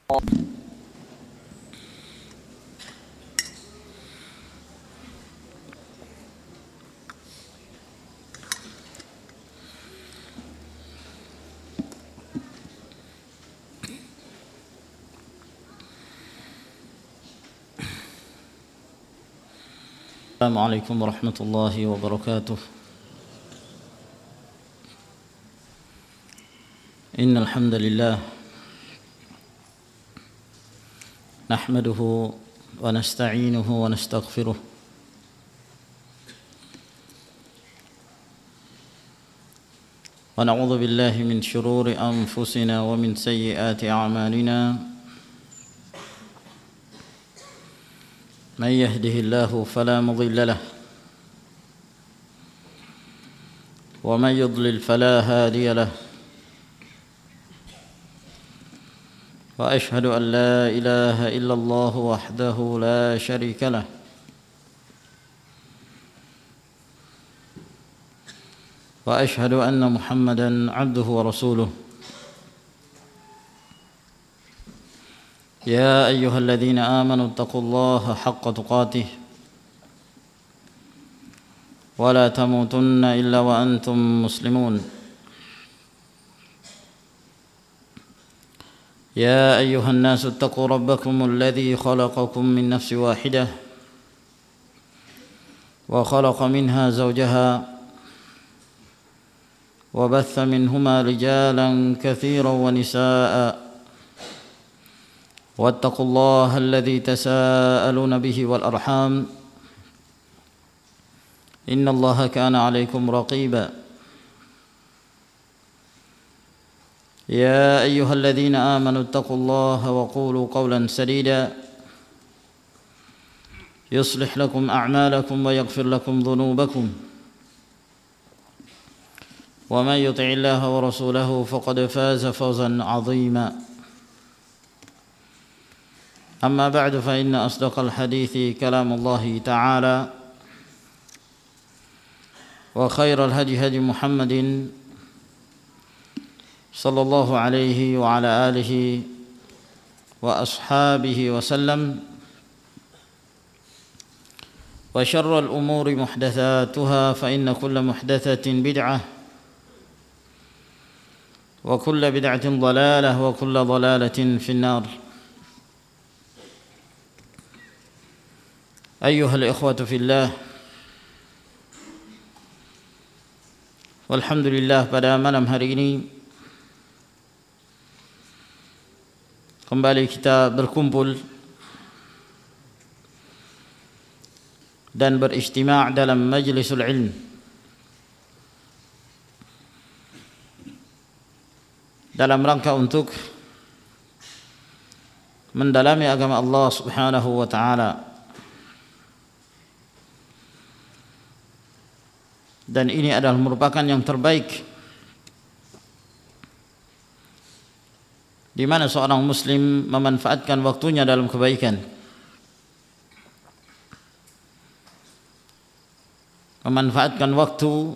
السلام عليكم ورحمة الله وبركاته. إن الحمد لله نحمده ونستعينه ونستغفره ونعوذ بالله من شرور أنفسنا ومن سيئات أعمالنا. من يهده الله فلا مضل له ومن يضلل فلا هادي له، وأشهد أن لا إله إلا الله وحده لا شريك له، وأشهد أن محمدا عبده ورسوله. يا أيها الذين آمنوا اتقوا الله حق تقاته ولا تموتن إلا وأنتم مسلمون. يا أيها الناس اتقوا ربكم الذي خلقكم من نفس واحدة وخلق منها زوجها وبث منهما رجالا كثيرا ونساء، واتقوا الله الذي تساءلون به والأرحام إن الله كان عليكم رقيبا. يا أيها الذين آمنوا اتقوا الله وقولوا قولا سديدا يصلح لكم أعمالكم ويغفر لكم ذنوبكم، ومن يطع الله ورسوله فقد فاز فوزا عظيما. أما بعد، فإن أصدق الحديث كلام الله تعالى، وخير الهدي هدي محمد صلى الله عليه وعلى آله وأصحابه وسلم، وشر الأمور محدثاتها، فإن كل محدثة بدعة، وكل بدعة ضلالة، وكل ضلالة في النار. أيها الإخوة في الله، walhamdulillah, pada malam hari ini kembali kita berkumpul dan berijtima' dalam majlisul ilm dalam rangka untuk mendalami agama Allah Subhanahu wa ta'ala. Dan ini adalah merupakan yang terbaik di mana seorang muslim memanfaatkan waktunya dalam kebaikan, memanfaatkan waktu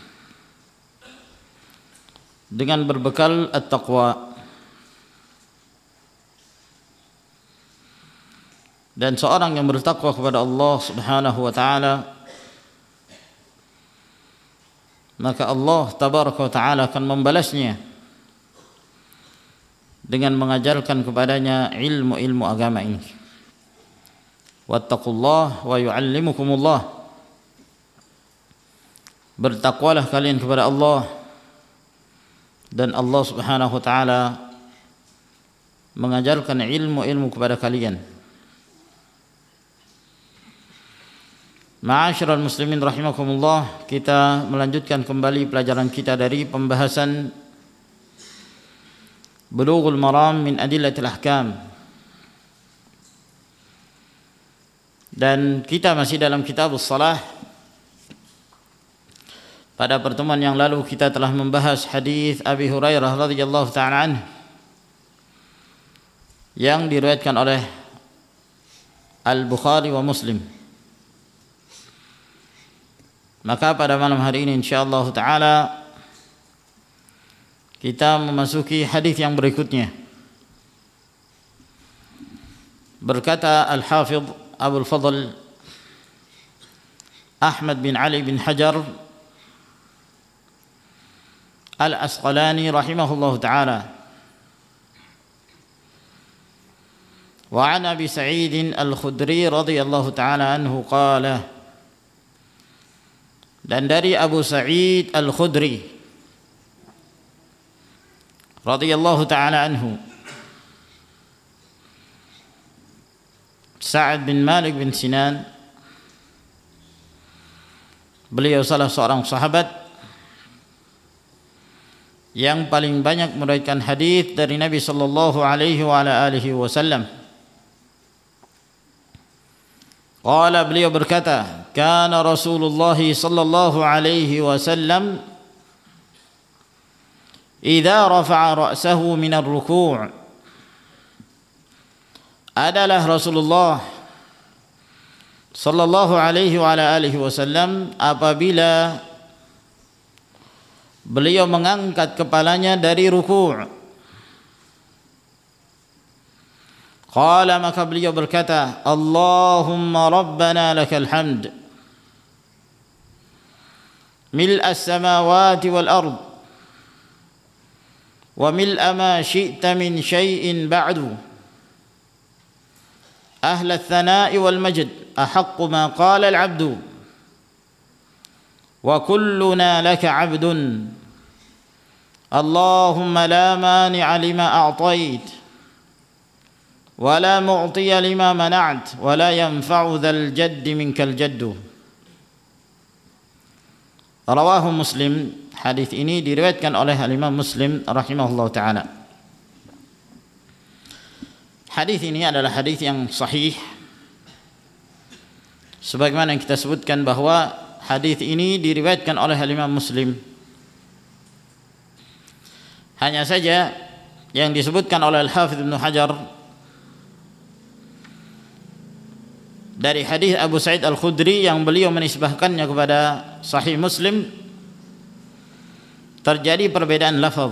dengan berbekal at-taqwa. Dan seorang yang bertakwa kepada Allah Subhanahu wa ta'ala, maka Allah tabaraka wa ta'ala akan membalasnya dengan mengajarkan kepadanya ilmu-ilmu agama ini. Wattaqullah wa yu'allimukumullah. Bertakwalah kalian kepada Allah, dan Allah Subhanahu wa ta'ala mengajarkan ilmu-ilmu kepada kalian. Ma'asyiral muslimin rahimakumullah, kita melanjutkan kembali pelajaran kita dari pembahasan Bulughul Maram min Adillatil Ahkam. Dan kita masih dalam Kitabus Shalah. Pada pertemuan yang lalu kita telah membahas hadis Abi Hurairah radhiyallahu ta'ala anhu yang diriwayatkan oleh Al-Bukhari wa Muslim. Maka pada malam hari ini insyaallah ta'ala kita memasuki hadis yang berikutnya, Berkata Al-Hafidh Abul Fadl Ahmad bin Ali bin Hajar Al-Asqalani rahimahullahu ta'ala, wa an Abi Sa'id Al-Khudri radhiyallahu ta'ala anhu qala, dan dari Abu Sa'id Al-Khudri radhiyallahu ta'ala anhu, Sa'ad bin Malik bin Sinan, beliau salah seorang sahabat yang paling banyak meriwayatkan hadis dari Nabi sallallahu alaihi wa ala alihi wasallam. Qala, beliau berkata, kana Rasulullah sallallahu alaihi wasallam idza rafa'a ra'sahu min ar-ruku', adalah Rasulullah sallallahu alaihi wa ala alihi wasallam apabila beliau mengangkat kepalanya dari ruku'. Qala, maka beliau berkata, Allahumma rabbana lakal hamd mil'a as-samawati wal ard wa mil'a ma syi'ta min syai'in ba'du, ahla ath-thana'i wal majd, ahaqqu ma qala al-'abdu wa kulluna laka 'abdun, Allahumma la mani'a lima a'tait wa la mu'tiya lima mana'at wa la yanfa'u dzal jaddi minkal jaddu. Rawahu Muslim. Hadis ini diriwayatkan oleh Imam Muslim rahimahullahu taala. Hadis ini adalah hadis yang sahih, sebagaimana yang kita sebutkan bahwa hadis ini diriwayatkan oleh Imam Muslim. Hanya saja yang disebutkan oleh Al-Hafidh Ibnu Hajar dari hadis Abu Sa'id Al-Khudri yang beliau menisbahkannya kepada Sahih Muslim, terjadi perbedaan lafaz.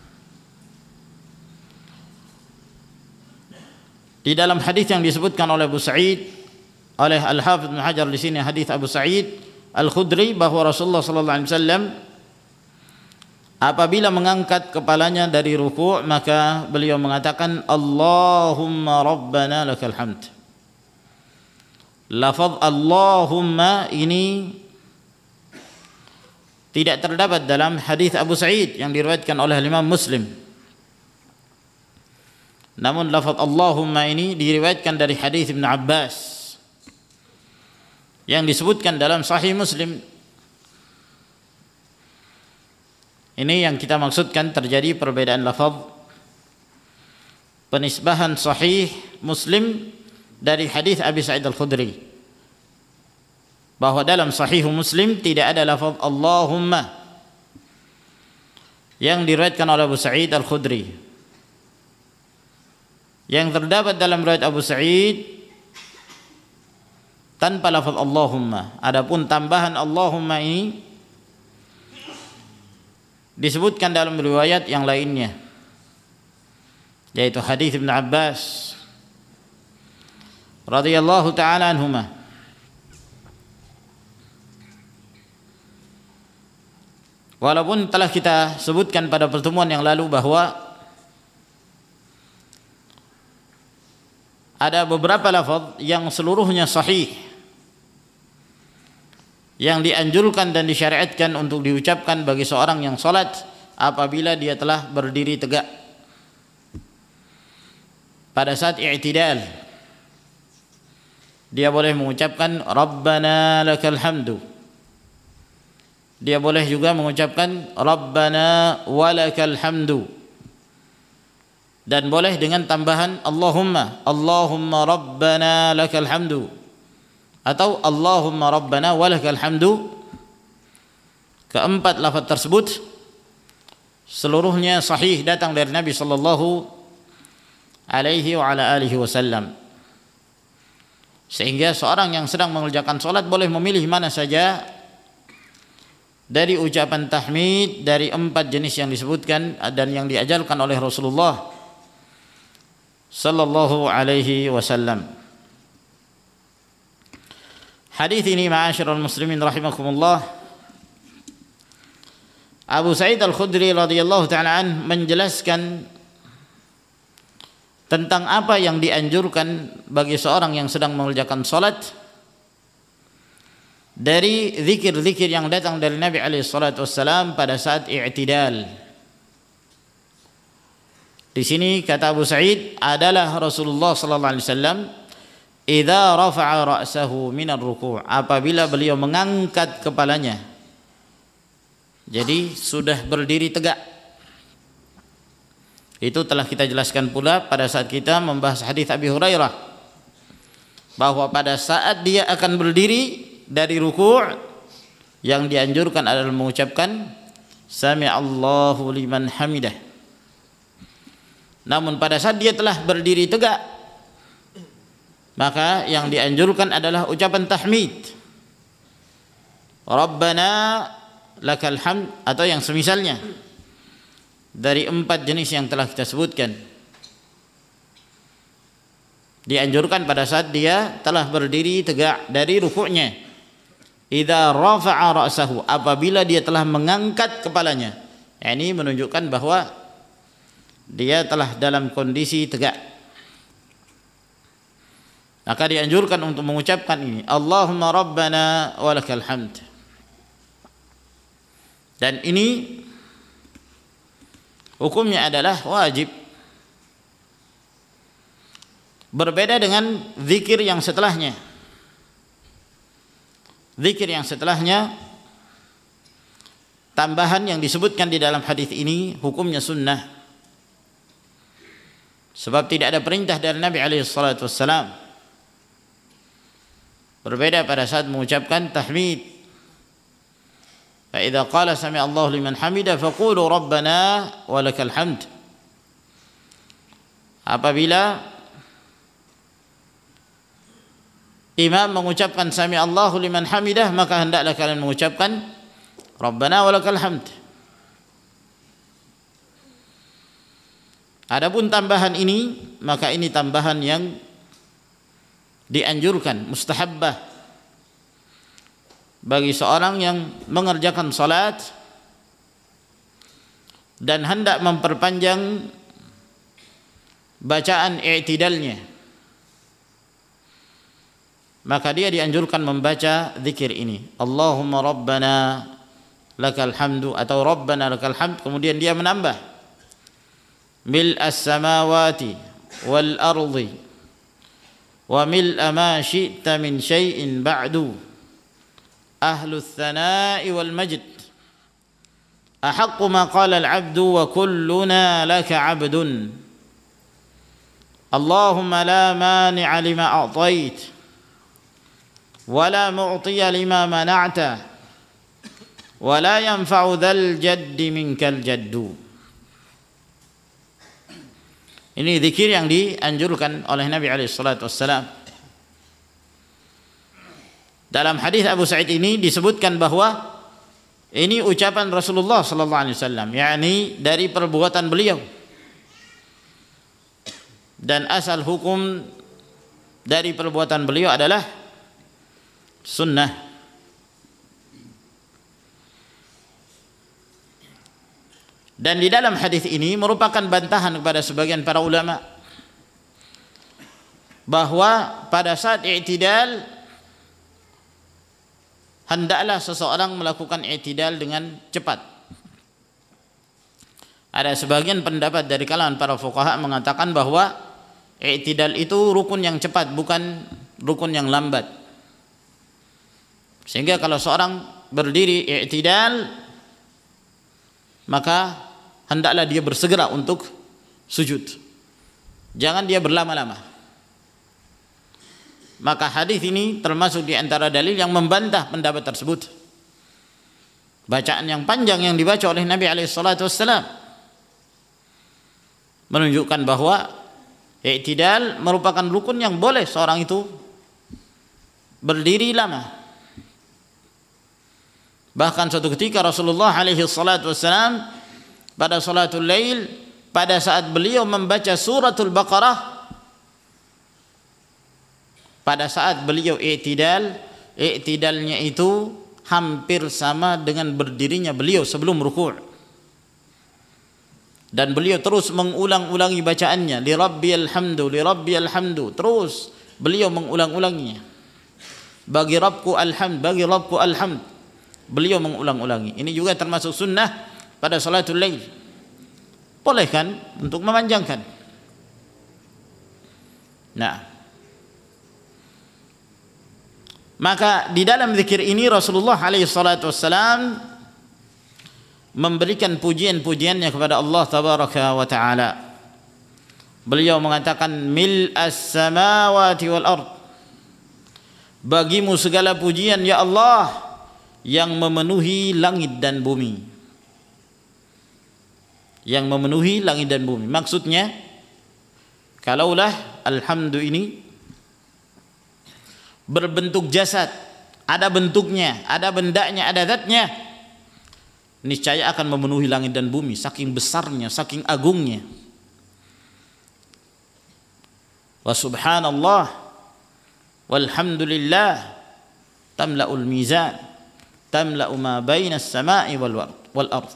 Di dalam hadis yang disebutkan oleh Abu Sa'id, oleh Al-Hafidh Ibnu Hajar di sini, hadis Abu Sa'id Al-Khudri, bahwa Rasulullah sallallahu alaihi wasallam apabila mengangkat kepalanya dari ruku', maka beliau mengatakan, Allahumma rabbana lakal hamd. Lafaz Allahumma ini tidak terdapat dalam hadis Abu Sa'id yang diriwayatkan oleh Imam Muslim. Namun lafaz Allahumma ini diriwayatkan dari hadis Ibnu Abbas yang disebutkan dalam Sahih Muslim. Ini yang kita maksudkan, terjadi perbedaan lafaz, penisbahan Sahih Muslim dari hadis Abi Sa'id Al-Khudri, bahwa dalam Sahih Muslim tidak ada lafaz Allahumma yang diriwayatkan oleh Abu Sa'id Al-Khudri. Yang terdapat dalam riwayat Abu Sa'id tanpa lafaz Allahumma. Adapun tambahan Allahumma ini disebutkan dalam riwayat yang lainnya, yaitu hadis Ibnu Abbas radhiyallahu taala anhuma. Walaupun telah kita sebutkan pada pertemuan yang lalu bahwa ada beberapa lafaz yang seluruhnya sahih, yang dianjurkan dan disyariatkan untuk diucapkan bagi seorang yang salat apabila dia telah berdiri tegak pada saat i'tidal. Dia boleh mengucapkan Rabbana lakal hamdu. Dia boleh juga mengucapkan Rabbana walakal hamdu. Dan boleh dengan tambahan Allahumma, Allahumma Rabbana lakal hamdu, atau Allahumma Rabbana walakal hamdu. Keempat lafaz tersebut seluruhnya sahih, datang dari Nabi sallallahu alaihi wa ala alihi wasallam. Sehingga seorang yang sedang mengerjakan salat boleh memilih mana saja dari ucapan tahmid dari empat jenis yang disebutkan dan yang diajarkan oleh Rasulullah sallallahu alaihi wasallam. Hadis ini ma'asyiral muslimin rahimakumullah, Abu Sa'id Al-Khudri radhiyallahu taala an menjelaskan tentang apa yang dianjurkan bagi seorang yang sedang mengerjakan salat dari zikir-zikir yang datang dari Nabi alaihi salatu wassalam pada saat i'tidal. Di sini kata Abu Sa'id adalah Rasulullah sallallahu alaihi wasallam idza rafa'a ra'sahu minar ruku', apabila beliau mengangkat kepalanya. Jadi sudah berdiri tegak. Itu telah kita jelaskan pula pada saat kita membahas hadis Abi Hurairah bahwa pada saat dia akan berdiri dari ruku', yang dianjurkan adalah mengucapkan sami'allahu liman hamidah. Namun pada saat dia telah berdiri tegak, maka yang dianjurkan adalah ucapan tahmid, Rabbana lakal hamd, atau yang semisalnya dari 4 jenis yang telah kita sebutkan. Dianjurkan pada saat dia telah berdiri tegak dari rukuknya. Idza rafa'a ra'sahu, apabila dia telah mengangkat kepalanya. Ini menunjukkan bahwa dia telah dalam kondisi tegak. Maka dianjurkan untuk mengucapkan ini, Allahumma rabbana walakal hamd. Dan ini hukumnya adalah wajib. Berbeda dengan zikir yang setelahnya. Zikir yang setelahnya, tambahan yang disebutkan di dalam hadis ini hukumnya sunnah. Sebab tidak ada perintah dari Nabi alaihi salatu wassalam. Berbeda pada saat mengucapkan tahmid. Fa idza qala sami Allahu liman hamida faqulu rabbana walakal hamd. Apabila imam mengucapkan sami Allahu liman hamidah, maka hendaklah kalian mengucapkan Rabbana walakal hamd. Adapun tambahan ini, maka ini tambahan yang dianjurkan, mustahabbah bagi seorang yang mengerjakan salat dan hendak memperpanjang bacaan i'tidalnya. Maka dia dianjurkan membaca zikir ini, Allahumma rabbana lakal hamdu, atau rabbana lakal hamd. Kemudian dia menambah mil'as samawati wal ardi wa mil'a ma syi'ta min syai'in ba'du ahlus thana'i wal majd ahaqqu ma qala al 'abdu wa kulluna laka 'abdun Allahumma la mani'a lima a'tait ولا معطي لما منعت ولا ينفع ذا الجد منك الجد. Ini zikir yang dianjurkan oleh Nabi alaihi salatu wassalam. Dalam hadis Abu Sa'id ini disebutkan bahwa ini ucapan Rasulullah sallallahu alaihi wasallam, yakni dari perbuatan beliau. Dan asal hukum dari perbuatan beliau adalah sunnah. Dan di dalam hadis ini merupakan bantahan kepada sebagian para ulama bahwa pada saat i'tidal hendaklah seseorang melakukan i'tidal dengan cepat. Ada sebagian pendapat dari kalangan para fuqaha mengatakan bahwa i'tidal itu rukun yang cepat, bukan rukun yang lambat. Sehingga kalau seorang berdiri i'tidal, maka hendaklah dia bersegera untuk sujud. Jangan dia berlama-lama. Maka hadis ini termasuk di antara dalil yang membantah pendapat tersebut. Bacaan yang panjang yang dibaca oleh Nabi alaihi salatu wassalam menunjukkan bahwa i'tidal merupakan rukun yang boleh seorang itu berdiri lama. Bahkan suatu ketika Rasulullah alaihi salatu wassalam pada salatul lail, pada saat beliau membaca suratul Baqarah, pada saat beliau i'tidalnya itu hampir sama dengan berdirinya beliau sebelum ruku'. Dan beliau terus mengulang-ulangi bacaannya, li rabbiyal hamdu, terus beliau mengulang-ulanginya. Bagi Rabbku alhamd, beliau mengulang-ulangi. Ini juga termasuk sunnah pada salatul lail. Boleh kan untuk memanjangkan. Nah, maka di dalam zikir ini Rasulullah alaihi salatu wassalam memberikan pujian-pujiannya kepada Allah tabaraka wa taala. Beliau mengatakan mil'as samawati wal ard, bagimu segala pujian ya Allah yang memenuhi langit dan bumi. Yang memenuhi langit dan bumi, maksudnya kalaulah alhamdu ini berbentuk jasad, ada bentuknya, ada bendanya, ada zatnya, niscaya akan memenuhi langit dan bumi, saking besarnya, saking agungnya. Wa subhanallah walhamdulillah tamla'ul mizan, tamla'u ma bainas sama'i wal ard.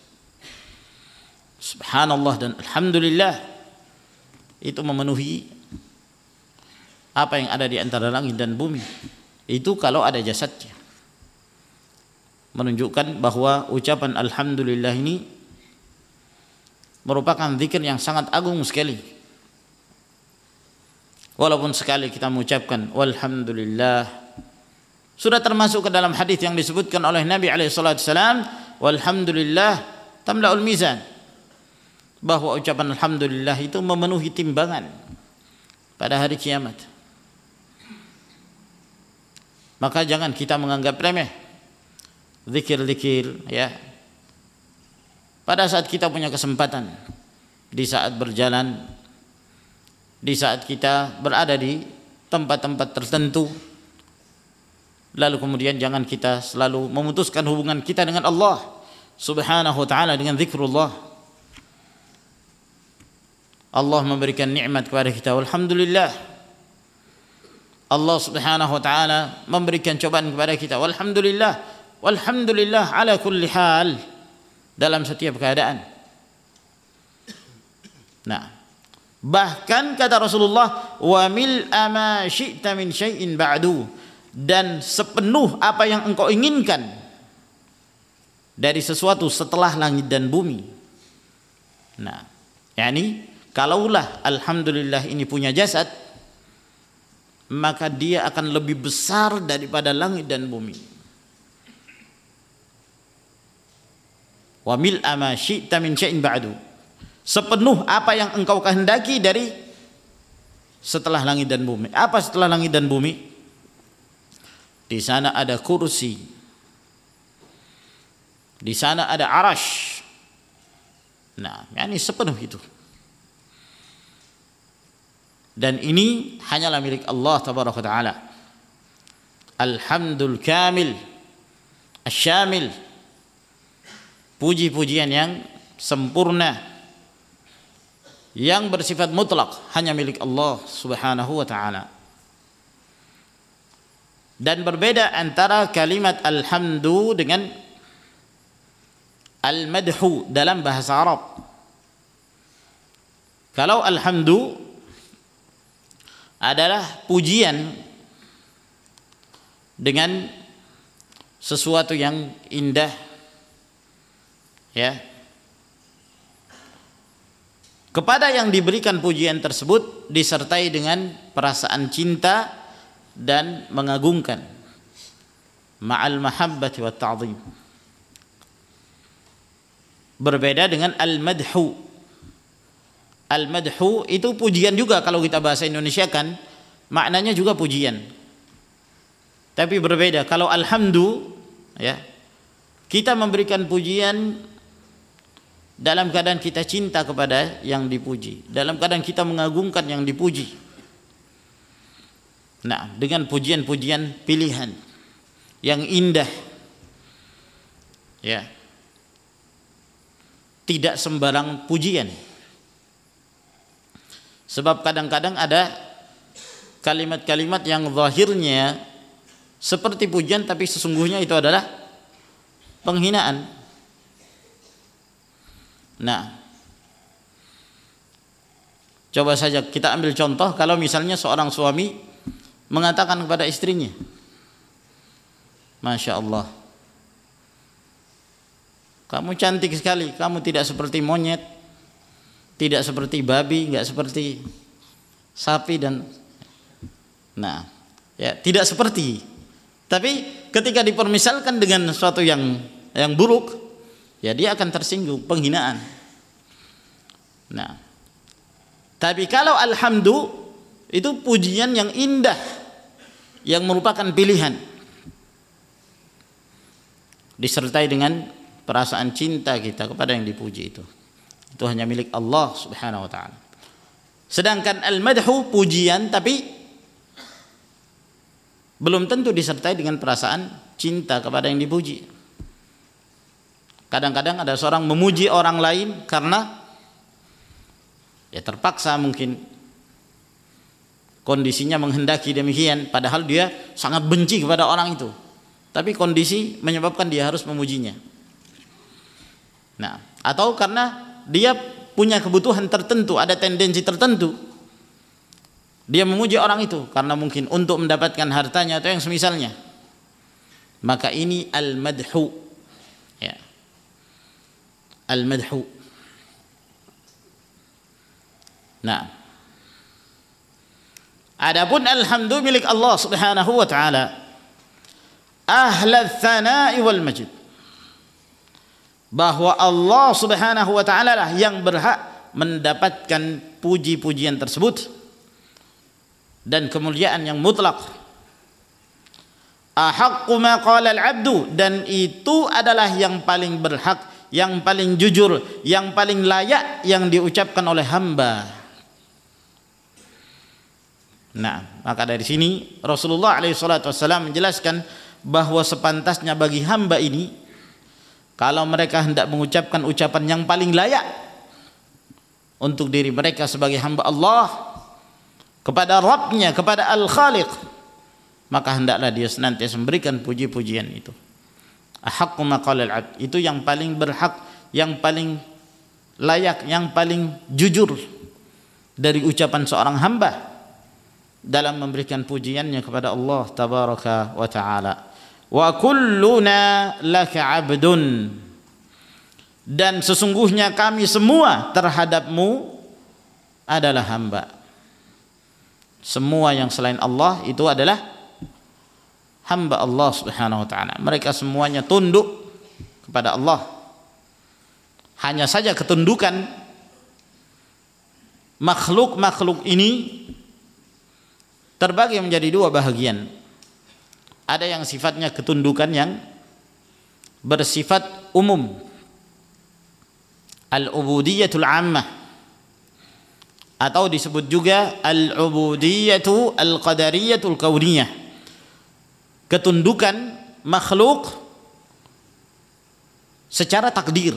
Subhanallah dan alhamdulillah itu memenuhi apa yang ada di antara langit dan bumi. Itu kalau ada jasadnya, menunjukkan bahwa ucapan alhamdulillah ini merupakan zikir yang sangat agung sekali. Walaupun sekali kita mengucapkan walhamdulillah, sudah termasuk ke dalam hadis yang disebutkan oleh Nabi alaihi salatu wasallam, walhamdulillah tamla'ul mizan, bahwa ucapan alhamdulillah itu memenuhi timbangan pada hari kiamat. Maka jangan kita menganggap remeh zikir-zikir, ya. Pada saat kita punya kesempatan, di saat berjalan, di saat kita berada di tempat-tempat tertentu, lalu kemudian jangan kita selalu memutuskan hubungan kita dengan Allah Subhanahu wa taala dengan zikrullah. Allah memberikan nikmat kepada kita, alhamdulillah. Allah Subhanahu wa taala memberikan cobaan kepada kita, walhamdulillah, walhamdulillah ala kulli hal, dalam setiap keadaan. Nah, bahkan kata Rasulullah, wa mil'a ma syi'ta min syai'in ba'du, dan sepenuh apa yang engkau inginkan dari sesuatu setelah langit dan bumi. Nah, yakni kalaulah alhamdulillah ini punya jasad, maka dia akan lebih besar daripada langit dan bumi. Wa mil'a ma syi'ta min syai'in ba'du, sepenuh apa yang engkau kehendaki dari setelah langit dan bumi. Apa setelah langit dan bumi? Di sana ada kursi, di sana ada arash. Nah, yakni sepenuh itu. Dan ini hanyalah milik Allah tabaraka taala. Alhamdul kamil asyamil, puji-pujian yang sempurna yang bersifat mutlak hanya milik Allah Subhanahu wa taala. Dan berbeda antara kalimat alhamdu dengan al-madhu dalam bahasa Arab. Kalau alhamdu adalah pujian dengan sesuatu yang indah, ya, kepada yang diberikan pujian tersebut disertai dengan perasaan cinta dan mengagungkan, ma'al mahabbati wat ta'zim. Berbeda dengan al-madhu. Al-madhu itu pujian juga, kalau kita bahasa Indonesia kan maknanya juga pujian. Tapi berbeda kalau alhamdu, ya, kita memberikan pujian dalam keadaan kita cinta kepada yang dipuji, dalam keadaan kita mengagungkan yang dipuji. Nah, dengan pujian-pujian pilihan yang indah, ya, tidak sembarang pujian. Sebab kadang-kadang ada kalimat-kalimat yang zahirnya seperti pujian tapi sesungguhnya itu adalah penghinaan. Nah, coba saja kita ambil contoh kalau misalnya seorang suami mengatakan kepada istrinya, Masya Allah, kamu cantik sekali, kamu tidak seperti monyet, tidak seperti babi, enggak seperti sapi dan nah, ya tidak seperti. Tapi ketika dipermisalkan dengan sesuatu yang buruk, ya dia akan tersinggung, penghinaan. Nah, tapi kalau alhamdu itu pujian yang indah, yang merupakan pilihan, disertai dengan perasaan cinta kita kepada yang dipuji itu hanya milik Allah Subhanahu wa taala. Sedangkan al-madhu pujian tapi belum tentu disertai dengan perasaan cinta kepada yang dipuji. Kadang-kadang ada seorang memuji orang lain karena ya terpaksa, mungkin kondisinya menghendaki demikian, padahal dia sangat benci kepada orang itu, tapi kondisi menyebabkan dia harus memujinya. Nah, atau karena dia punya kebutuhan tertentu, ada tendensi tertentu, dia memuji orang itu karena mungkin untuk mendapatkan hartanya atau yang semisalnya. Maka ini al-madhu, ya, al-madhu. Nah, adapun alhamdu milik Allah Subhanahu wa taala, ahlal tsana'i wal majd, bahwa Allah Subhanahu wa taala lah yang berhak mendapatkan puji-pujian tersebut dan kemuliaan yang mutlak. Ahaqqu ma qala al-'abdu, dan itu adalah yang paling berhak, yang paling jujur, yang paling layak yang diucapkan oleh hamba. Nah, maka dari sini Rasulullah SAW menjelaskan bahwa sepantasnya bagi hamba ini, kalau mereka hendak mengucapkan ucapan yang paling layak untuk diri mereka sebagai hamba Allah kepada Rabbnya, kepada Al-Khaliq, maka hendaklah dia senantiasa memberikan puji-pujian itu. Ahaqqu ma qala al-'abd, itu yang paling berhak, yang paling layak, yang paling jujur dari ucapan seorang hamba dalam memberikan pujiannya kepada Allah tabaraka wa taala. Wa kulluna laka 'abdun, dan sesungguhnya kami semua terhadapmu adalah hamba. Semua yang selain Allah itu adalah hamba Allah Subhanahu wa taala. Mereka semuanya tunduk kepada Allah. Hanya saja ketundukan makhluk-makhluk ini terbagi menjadi dua bahagian. Ada yang sifatnya ketundukan yang bersifat umum, al-ubudiyatul 'ammah, atau disebut juga al-ubudiyatu al-qadariyatul kauniyah, ketundukan makhluk secara takdir.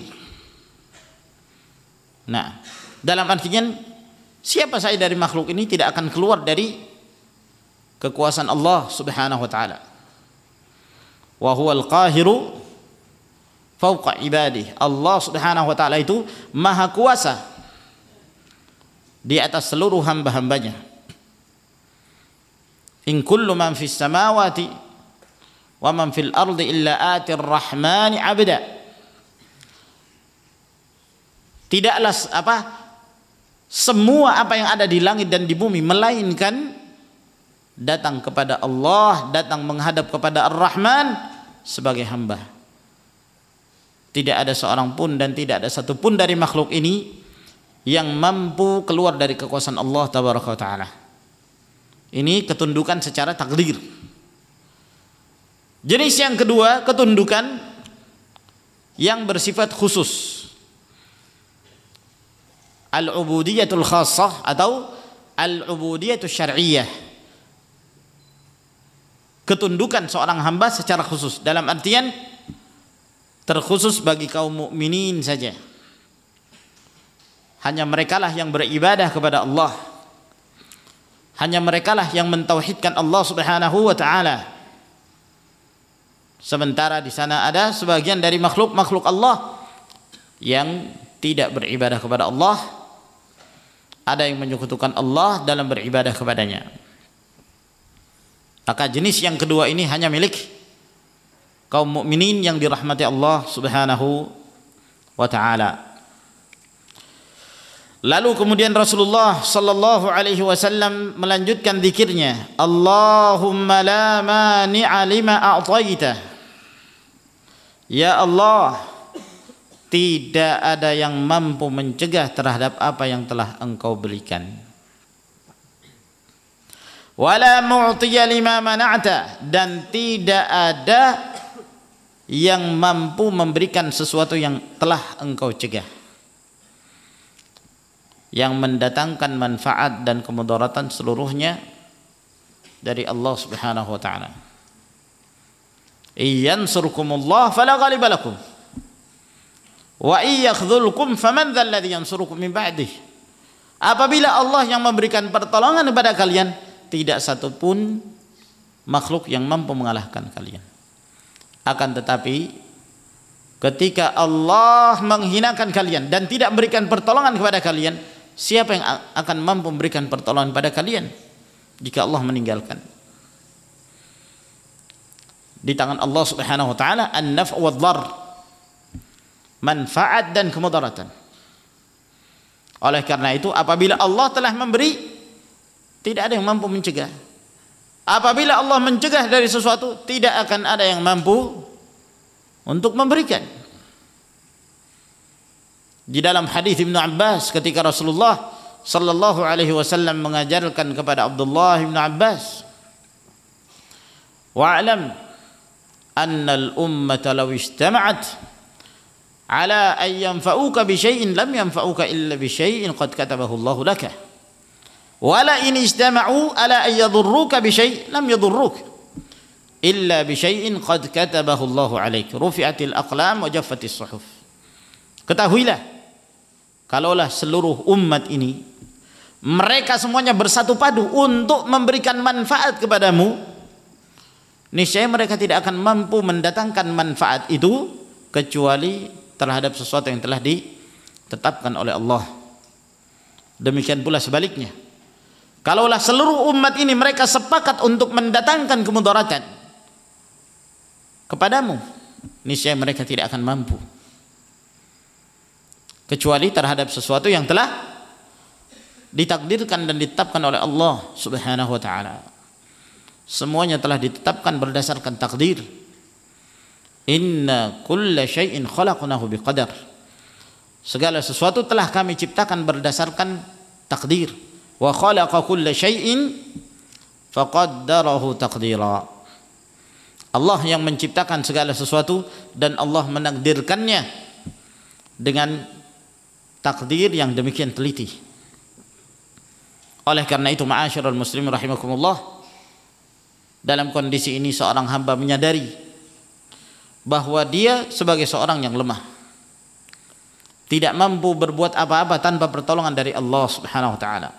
Nah, dalam artian siapa saja dari makhluk ini tidak akan keluar dari kekuasaan Allah Subhanahu wa taala. Wa huwal qahiru fawqa ibadihi. Allah Subhanahu wa taala itu maha kuasa di atas seluruh hamba-hambanya. In kullu man fis samawati wa man fil ardi illa atir rahmani 'abda. Tidaklah semua apa yang ada di langit dan di bumi melainkan datang kepada Allah, datang menghadap kepada Ar-Rahman sebagai hamba. Tidak ada seorang pun dan tidak ada satu pun dari makhluk ini yang mampu keluar dari kekuasaan Allah tabaraka wa taala. Ini ketundukan secara takdir. Jenis yang kedua, ketundukan yang bersifat khusus, al-ubudiyatul khassah atau al-ubudiyatul syar'iyyah, ketundukan seorang hamba secara khusus, dalam artian terkhusus bagi kaum mukminin saja. Hanya merekalah yang beribadah kepada Allah. Hanya merekalah yang mentauhidkan Allah Subhanahu wa taala. Sementara di sana ada sebagian dari makhluk-makhluk Allah yang tidak beribadah kepada Allah, ada yang menyekutukan Allah dalam beribadah kepadanya. Maka jenis yang kedua ini hanya milik kaum mukminin yang dirahmati Allah Subhanahu wa taala. Lalu kemudian Rasulullah sallallahu alaihi wasallam melanjutkan zikirnya, Allahumma la mani'a lima a'taita. Ya Allah, tidak ada yang mampu mencegah terhadap apa yang telah Engkau berikan. Wala mu'tiya lima mana'ta, dan tidak ada yang mampu memberikan sesuatu yang telah Engkau cegah, yang mendatangkan manfaat dan kemudaratan seluruhnya dari Allah Subhanahu wa taala. Iyansurkumullah fala ghaliba lakum wa iyakhdzulkum faman dzal ladzi yansurukum min ba'dih. Apabila Allah yang memberikan pertolongan kepada kalian, tidak satupun makhluk yang mampu mengalahkan kalian. Akan tetapi ketika Allah menghinakan kalian dan tidak memberikan pertolongan kepada kalian, siapa yang akan mampu memberikan pertolongan pada kalian jika Allah meninggalkan? Di tangan Allah Subhanahu wa taala an-naf' wad-dharr, manfaat dan kemudaratan. Oleh karena itu apabila Allah telah memberi, tidak ada yang mampu mencegah. Apabila Allah mencegah dari sesuatu, tidak akan ada yang mampu untuk memberikan. Di dalam hadis Ibnu Abbas ketika Rasulullah sallallahu alaihi wasallam mengajarkan kepada Abdullah bin Abbas, wa'lam anna al-ummata law istama'at ala an yanfa'uka bi syai'in lam yanfa'uka illa bi syai'in qad katabahu Allah laka wa la in istama'u ala an yadhurruka bi syai' lam yadhurruka illa bi syai'in qad katabahu Allah 'alaik rufi'atil aqlam wa jaffatis suhuf. Ketahuilah, kalaulah seluruh umat ini mereka semuanya bersatu padu untuk memberikan manfaat kepadamu, niscaya mereka tidak akan mampu mendatangkan manfaat itu kecuali terhadap sesuatu yang telah ditetapkan oleh Allah. Demikian pula sebaliknya, kalaulah seluruh umat ini mereka sepakat untuk mendatangkan kemudaratan kepadamu, niscaya mereka tidak akan mampu kecuali terhadap sesuatu yang telah ditakdirkan dan ditetapkan oleh Allah Subhanahu wa taala. Semuanya telah ditetapkan berdasarkan takdir. Inna kulla syai'in khalaqnahu biqadar. Segala sesuatu telah kami ciptakan berdasarkan takdir. Wa khalaqa kulla syai'in faqaddarahu taqdira. Allah yang menciptakan segala sesuatu dan Allah menakdirkannya dengan takdir yang demikian teliti. Oleh karena itu ma'asyiral muslimin rahimakumullah, dalam kondisi ini seorang hamba menyadari bahwa dia sebagai seorang yang lemah, tidak mampu berbuat apa-apa tanpa pertolongan dari Allah Subhanahu wa taala.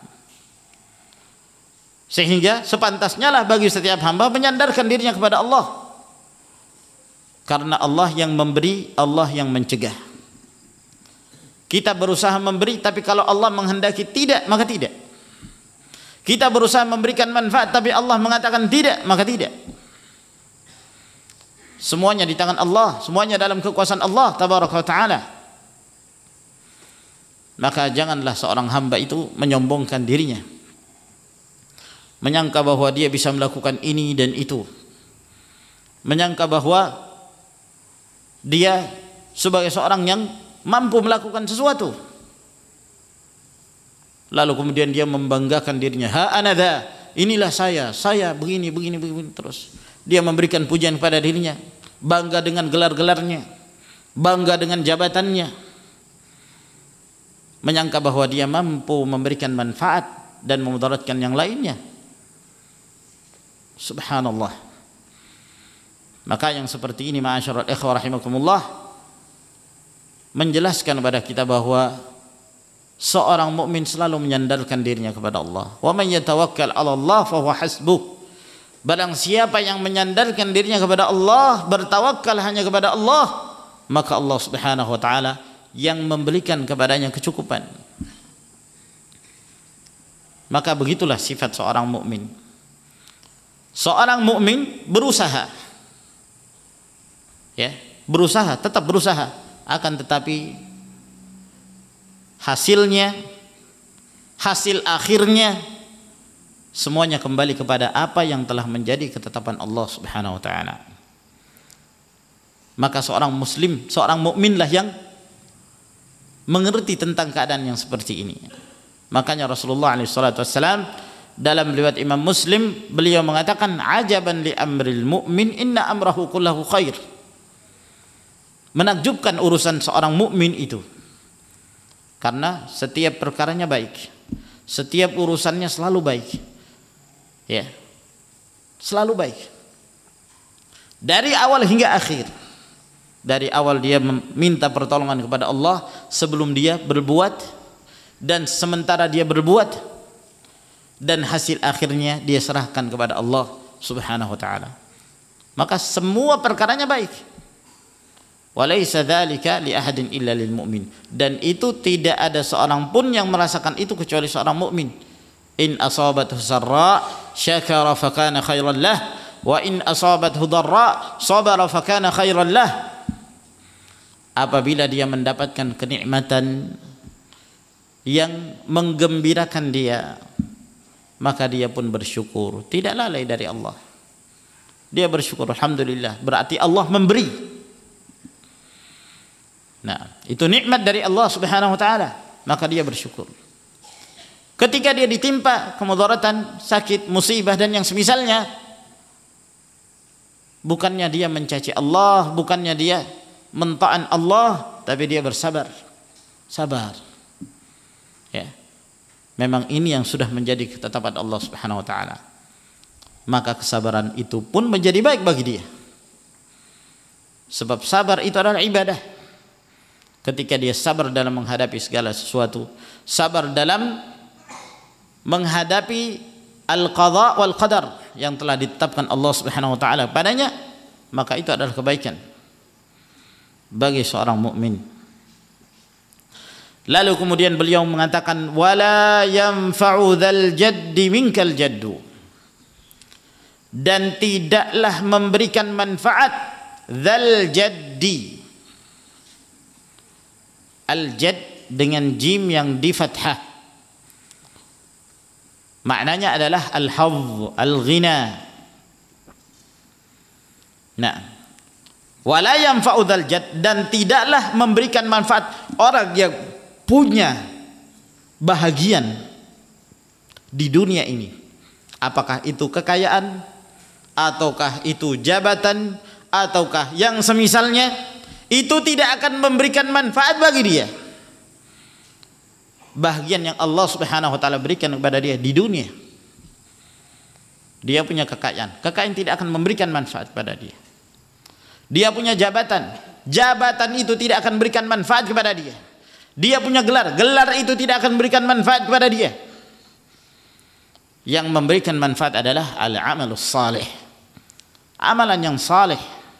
Sehingga sepantasnya lah bagi setiap hamba menyandarkan dirinya kepada Allah. Karena Allah yang memberi, Allah yang mencegah. Kita berusaha memberi, tapi kalau Allah menghendaki tidak, maka tidak. Kita berusaha memberikan manfaat, tapi Allah mengatakan tidak, maka tidak. Semuanya di tangan Allah, semuanya dalam kekuasaan Allah tabaraka wa taala. Maka janganlah seorang hamba itu menyombongkan dirinya, menyangka bahwa dia bisa melakukan ini dan itu, menyangka bahwa dia sebagai seorang yang mampu melakukan sesuatu, lalu kemudian dia membanggakan dirinya, ha anadha, inilah saya begini terus. Dia memberikan pujian kepada dirinya, bangga dengan gelar-gelarnya, bangga dengan jabatannya, menyangka bahwa dia mampu memberikan manfaat dan memudaratkan yang lainnya. Subhanallah. Maka yang seperti ini ma'asyiral ikhwah rahimakumullah menjelaskan kepada kita bahwa seorang mukmin selalu menyandarkan dirinya kepada Allah. Wa man yatawakkal 'ala Allah fa huwa hasbuh. Barang siapa yang menyandarkan dirinya kepada Allah, bertawakal hanya kepada Allah, maka Allah Subhanahu wa taala yang memberikan kepadanya kecukupan. Maka begitulah sifat seorang mukmin. Seorang mukmin berusaha, ya, berusaha, tetap berusaha, akan tetapi hasilnya, hasil akhirnya semuanya kembali kepada apa yang telah menjadi ketetapan Allah Subhanahu wa taala. Maka seorang muslim, seorang mukminlah yang mengerti tentang keadaan yang seperti ini. Makanya Rasulullah SAW dalam riwayat Imam Muslim, beliau mengatakan, ajaban li amril mu'min inna amrahu kullahu khair. Menakjubkan urusan seorang mukmin itu, karena setiap perkaranya baik, setiap urusannya selalu baik, ya, selalu baik dari awal hingga akhir. Dari awal dia meminta pertolongan kepada Allah sebelum dia berbuat, dan sementara dia berbuat, dan hasil akhirnya dia serahkan kepada Allah Subhanahu wa taala. Maka semua perkaranya baik. Walaysa dzalika li ahadin illa lil mu'min. Dan itu tidak ada seorang pun yang merasakan itu kecuali seorang mukmin. In asabathu sarra syakara fakana khairan lah, wa in asabathu dharra sabara fakana khairan lah. Apabila dia mendapatkan kenikmatan yang menggembirakan dia, maka dia pun bersyukur, tidak lalai dari Allah. Dia bersyukur, alhamdulillah, berarti Allah memberi. Nah, itu nikmat dari Allah Subhanahu wa taala, maka dia bersyukur. Ketika dia ditimpa kemudaratan, sakit, musibah dan yang semisalnya, bukannya dia mencaci Allah, bukannya dia mentaan Allah, tapi dia bersabar. Sabar. Ya. Memang ini yang sudah menjadi ketetapan Allah Subhanahu wa taala. Maka kesabaran itu pun menjadi baik bagi dia. Sebab sabar itu adalah ibadah. Ketika dia sabar dalam menghadapi segala sesuatu, sabar dalam menghadapi al-qadha wal qadar yang telah ditetapkan Allah Subhanahu wa taala padanya, maka itu adalah kebaikan bagi seorang mukmin. Lalu kemudian beliau mengatakan, wala yanfa'u dzal jaddi minkal jaddu. Dan tidaklah memberikan manfaat dzal jaddi. Al-jadd dengan jim yang di fathah. Maknanya adalah al-hadz, al-ghina. Nah, wala yanfa'u dzal jadd, dan tidaklah memberikan manfaat orang yang punya bahagian di dunia ini, apakah itu kekayaan, ataukah itu jabatan, ataukah yang semisalnya, itu tidak akan memberikan manfaat bagi dia. Bahagian yang Allah Subhanahu wa taala berikan kepada dia di dunia, dia punya kekayaan, kekayaan tidak akan memberikan manfaat pada dia. Dia punya jabatan, jabatan itu tidak akan memberikan manfaat kepada dia. Dia punya gelar, gelar itu tidak akan memberikan manfaat kepada dia. Yang memberikan manfaat adalah al-amalus salih, amalan yang salih.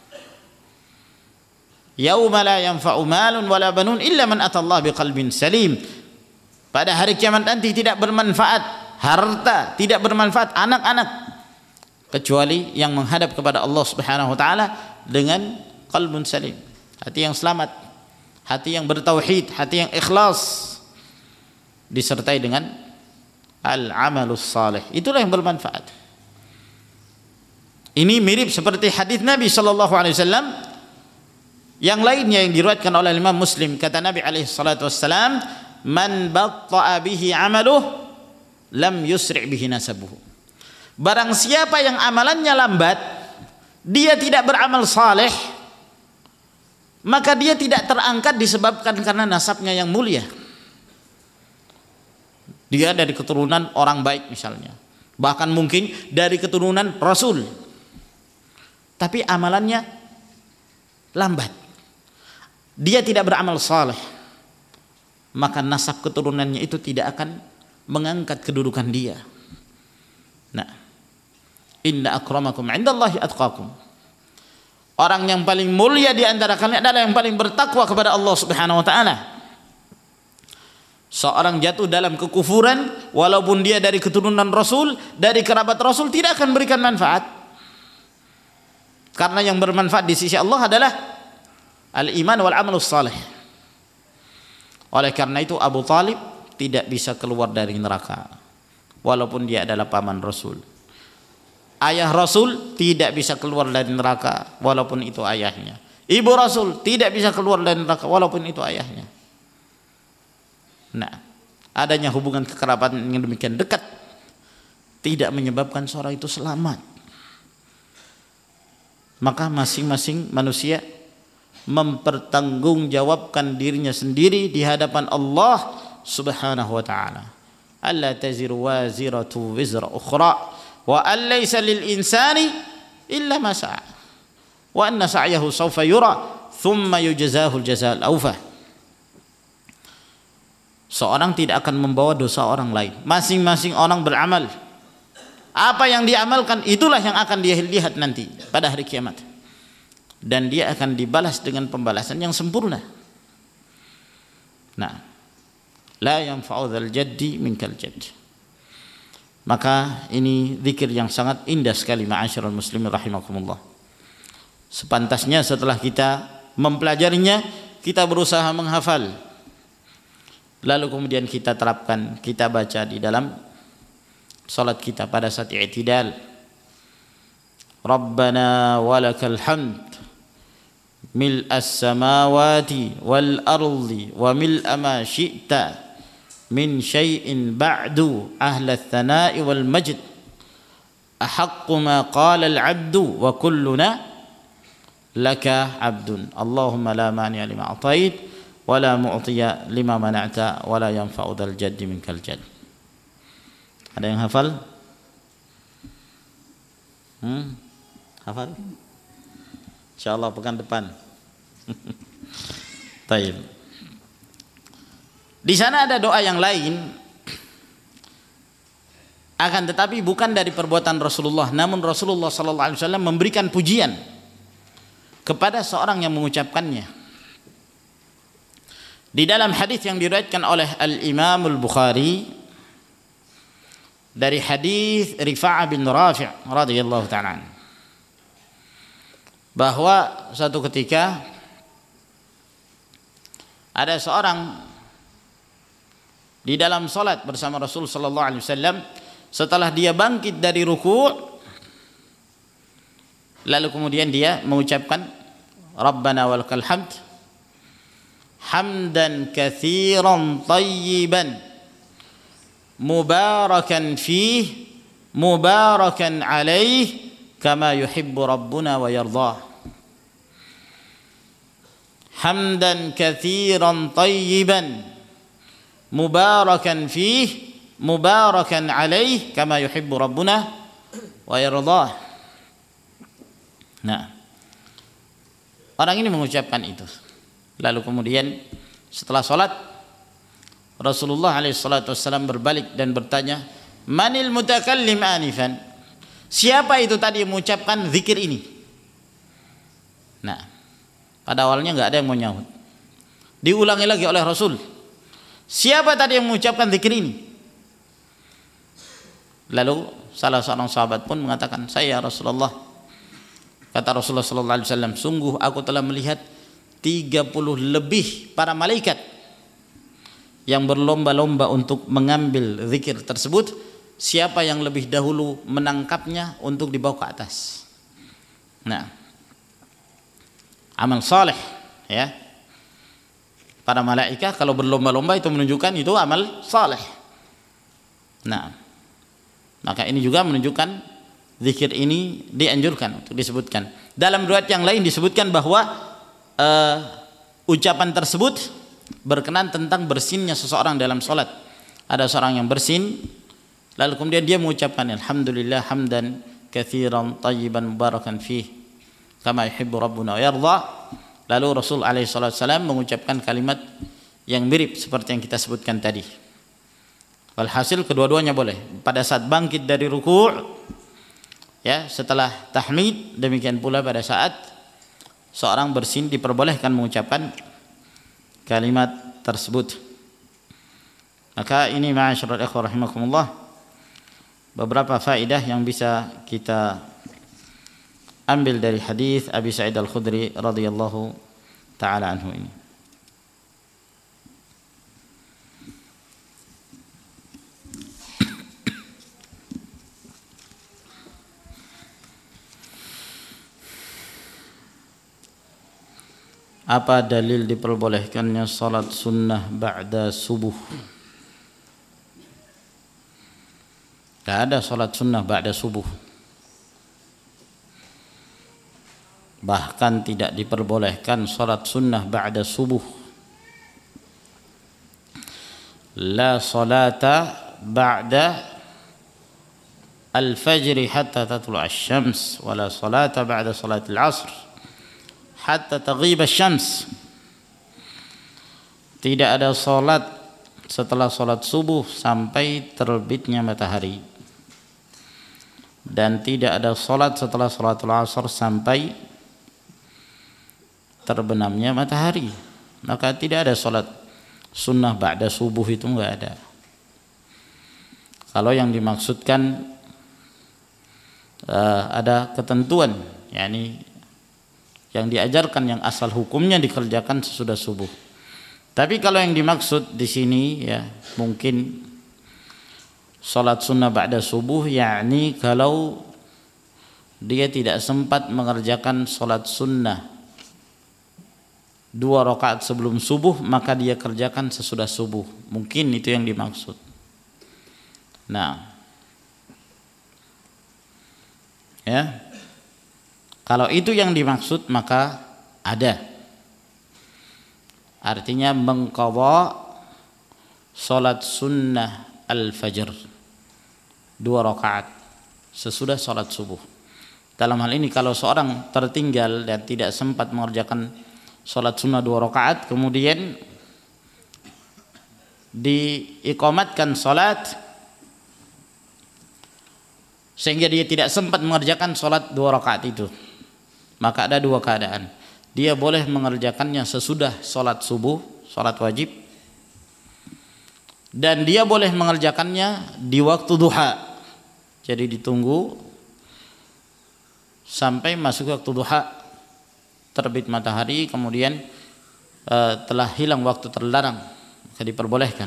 Yauma la yanfa'u malun wala banun illa man atallaha biqalbin salim. Pada hari kiamat nanti tidak bermanfaat harta, tidak bermanfaat anak-anak, kecuali yang menghadap kepada Allah Subhanahu wa taala dengan qalbun salim, hati yang selamat, hati yang bertauhid, hati yang ikhlas, disertai dengan al-amalus salih. Itulah yang bermanfaat. Ini mirip seperti hadis Nabi sallallahu alaihi wasallam yang lainnya yang diriwayatkan oleh Imam Muslim. Kata Nabi alaihi salatu wasallam, man batta'a bihi 'amaluhu lam yusri' bihi nasabuhu. Barang siapa yang amalannya lambat, dia tidak beramal saleh, maka dia tidak terangkat disebabkan karena nasabnya yang mulia. Dia dari keturunan orang baik misalnya, bahkan mungkin dari keturunan Rasul, tapi amalannya lambat, dia tidak beramal saleh. maka nasab keturunannya itu tidak akan mengangkat kedudukan dia. Nah, inna akramakum indallahi atqakum. Orang yang paling mulia di antara kalian adalah yang paling bertakwa kepada Allah Subhanahu wa taala. Seorang jatuh dalam kekufuran walaupun dia dari keturunan Rasul, dari kerabat Rasul, tidak akan berikan manfaat. Karena yang bermanfaat di sisi Allah adalah al-iman wal amalus salih. Oleh karena itu Abu Talib tidak bisa keluar dari neraka walaupun dia adalah paman Rasul. Ayah Rasul tidak bisa keluar dari neraka walaupun itu ayahnya. Ibu Rasul tidak bisa keluar dari neraka walaupun itu ayahnya. Nah, adanya hubungan kekerabatan yang demikian dekat tidak menyebabkan seorang itu selamat. Maka masing-masing manusia mempertanggungjawabkan dirinya sendiri di hadapan Allah Subhanahu wa taala. Alla taziru waziratu wizra ukhra wa an laysa lil insani illa ma sa'a wa anna sa'yahu sawfa yura thumma yujzahu al jazaa al awfa. Seorang tidak akan membawa dosa orang lain. Masing-masing orang beramal. Apa yang diamalkan itulah yang akan dia lihat nanti pada hari kiamat. Dan dia akan dibalas dengan pembalasan yang sempurna. Nah, la yanfa'u dzal jaddi minkal jadd. Maka ini zikir yang sangat indah sekali ma'asyiral muslimin rahimakumullah. Sepantasnya setelah kita mempelajarinya, kita berusaha menghafal. Lalu kemudian kita terapkan, kita baca di dalam salat kita pada saat i'tidal. Rabbana walakal hamd mil'as samawati wal ardi wa mil'a ma syi'ta min syai'in ba'du ahla tsana'i wal majd ahaqqu ma qala al 'abdu wa kulluna laka 'abdun Allahumma la mani'a lima a'tait wa la mu'tiya lima mana'ta wa la yanfa'u dzal jaddi minkal jadd. Ada yang hafal? Hafal? Insyaallah pekan depan. Baik. Di sana ada doa yang lain, akan tetapi bukan dari perbuatan Rasulullah, namun Rasulullah sallallahu alaihi wasallam memberikan pujian kepada seorang yang mengucapkannya. Di dalam hadis yang diriwayatkan oleh Al-Imam Al-Bukhari dari hadis Rifa'ah bin Rafi' radhiyallahu ta'ala bahwa suatu ketika ada seorang di dalam salat bersama Rasul sallallahu alaihi wasallam, setelah dia bangkit dari ruku' lalu kemudian dia mengucapkan Rabbana walakal hamd hamdan katsiran tayyiban mubarakan fih mubarakan alaih kama yuhibbu rabbuna wa yardah. Hamdan katsiran tayyiban mubarakan fih mubarakan alaih kama yuhibbu rabbuna wa yardah. Nah, orang ini mengucapkan itu. Lalu kemudian setelah salat Rasulullah alaihi salatu wasallam berbalik dan bertanya, "Manil mutakallim anifan?" Siapa itu tadi yang mengucapkan zikir ini? Nah, pada awalnya enggak ada yang mau nyaut. Diulangi lagi oleh Rasul. Siapa tadi yang mengucapkan zikir ini? Lalu salah seorang sahabat pun mengatakan, "Saya Rasulullah." Kata Rasulullah sallallahu alaihi wasallam, "Sungguh aku telah melihat 30 lebih para malaikat yang berlomba-lomba untuk mengambil zikir tersebut. Siapa yang lebih dahulu menangkapnya untuk dibawa ke atas." Nah, amal saleh ya. Para malaikat kalau berlomba-lomba itu menunjukkan itu amal saleh. Nah, maka ini juga menunjukkan zikir ini dianjurkan untuk disebutkan. Dalam riwayat yang lain disebutkan bahwa ucapan tersebut berkenaan tentang bersinnya seseorang dalam salat. Ada seorang yang bersin lalu kemudian dia mengucapkan alhamdulillah hamdan katsiran tayyiban mubarakan fih kama yuhibbu rabbuna wa yarda. Lalu Rasul alaihi salatu wasallam mengucapkan kalimat yang mirip seperti yang kita sebutkan tadi. Walhasil kedua-duanya boleh. Pada saat bangkit dari ruku', ya, setelah tahmid, demikian pula pada saat seorang bersin diperbolehkan mengucapkan kalimat tersebut. Maka ini ma'asyiral ikhwah rahimakumullah, beberapa faedah yang bisa kita ambil dari hadis Abi Sa'id Al-Khudri radhiyallahu taala anhu ini. Apa dalil diperbolehkannya salat sunnah ba'da subuh? Tidak ada salat sunnah ba'da subuh. Bahkan tidak diperbolehkan salat sunnah ba'da subuh. La salata ba'da al-fajr hatta tatlu'a asy-syams wa la salata ba'da salatil 'ashr hatta taghib asy-syams. Tidak ada salat setelah salat subuh sampai terbitnya matahari, dan tidak ada salat setelah salatul 'ashr sampai terbenamnya matahari. Maka tidak ada salat sunnah ba'da subuh, itu enggak ada. Kalau yang dimaksudkan ada ketentuan, yakni yang diajarkan yang asal hukumnya dikerjakan sesudah subuh. Tapi kalau yang dimaksud di sini, ya, mungkin salat sunnah ba'da subuh, yakni kalau dia tidak sempat mengerjakan salat sunnah 2 rakaat sebelum subuh, maka dia kerjakan sesudah subuh. Mungkin itu yang dimaksud. Nah, ya, kalau itu yang dimaksud maka ada. Artinya mengqadha salat sunnah al-fajr 2 rakaat sesudah salat subuh. Dalam hal ini kalau seorang tertinggal dan tidak sempat mengerjakan salat sunnah 2 rakaat, kemudian diiqamatkan salat sehingga dia tidak sempat mengerjakan salat 2 rakaat itu, maka ada 2 keadaan. Dia boleh mengerjakannya sesudah salat subuh, salat wajib, dan dia boleh mengerjakannya di waktu duha. Jadi ditunggu sampai masuk waktu duha, terbit matahari, kemudian telah hilang waktu terlarang, maka diperbolehkan.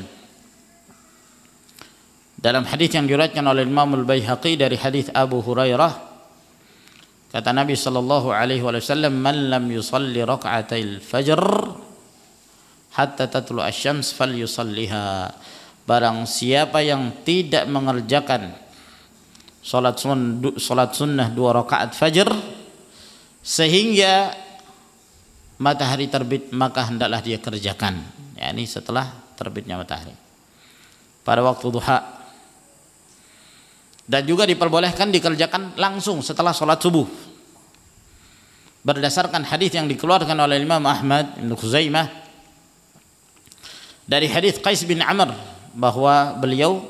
Dalam hadis yang diriwayatkan oleh Imam Al-Baihaqi dari hadis Abu Hurairah, kata Nabi sallallahu alaihi wasallam, "Man lam yusalli raka'atil fajr hatta tatlu asy-syams falyusalliha." Barang siapa yang tidak mengerjakan salat sunnah 2 rakaat fajr sehingga matahari terbit, maka hendaklah dia kerjakan, yakni setelah terbitnya matahari pada waktu duha. Dan juga diperbolehkan dikerjakan langsung setelah sholat subuh, berdasarkan hadis yang dikeluarkan oleh Imam Ahmad Ibn Khuzaimah dari hadis Qais bin Amr, bahwa beliau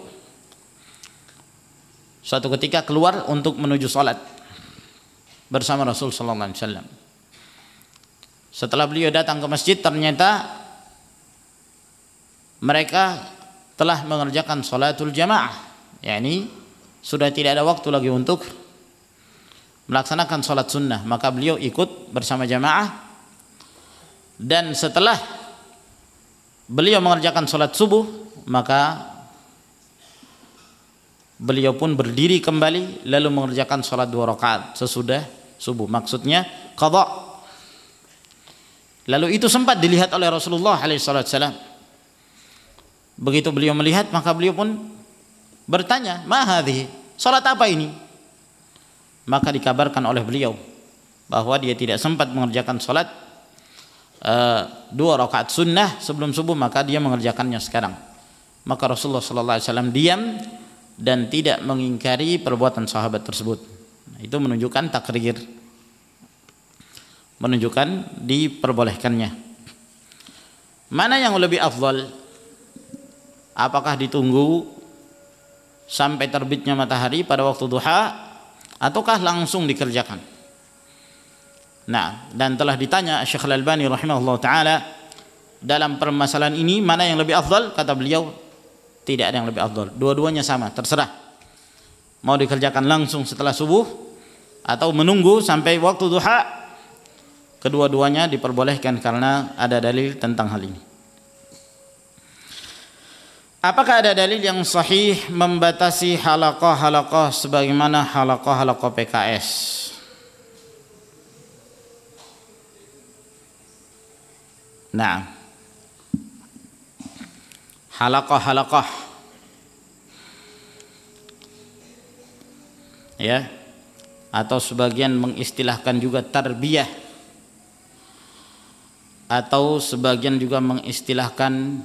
suatu ketika keluar untuk menuju sholat bersama Rasul sallallahu alaihi wasallam. Setelah beliau datang ke masjid, ternyata mereka telah mengerjakan sholatul jamaah, yakni sudah tidak ada waktu lagi untuk melaksanakan sholat sunnah. Maka beliau ikut bersama jamaah, dan setelah beliau mengerjakan sholat subuh, maka beliau pun berdiri kembali lalu mengerjakan sholat 2 rakaat sesudah subuh, maksudnya qadha. Lalu itu sempat dilihat oleh Rasulullah SAW. Begitu beliau melihat, maka beliau pun bertanya, "Ma hadhihi? Salat apa ini?" Maka dikabarkan oleh beliau bahwa dia tidak sempat mengerjakan salat 2 rakaat sunnah sebelum subuh, maka dia mengerjakannya sekarang. Maka Rasulullah SAW diam dan tidak mengingkari perbuatan sahabat tersebut. Itu menunjukkan takrir, menunjukkan diperbolehkannya. Mana yang lebih afdal? Apakah ditunggu sampai terbitnya matahari pada waktu duha ataukah langsung dikerjakan? Nah, dan telah ditanya Syekh Al-Albani rahimahullah taala dalam permasalahan ini mana yang lebih afdal? Kata beliau, tidak ada yang lebih afdal. Dua-duanya sama, terserah. Mau dikerjakan langsung setelah subuh atau menunggu sampai waktu duha, kedua-duanya diperbolehkan karena ada dalil tentang hal ini. Apakah ada dalil yang sahih membatasi halaqah-halaqah sebagaimana halaqah-halaqah PKS? Nah, halaqah-halaqah ya, atau sebagian mengistilahkan juga tarbiyah, atau sebagian juga mengistilahkan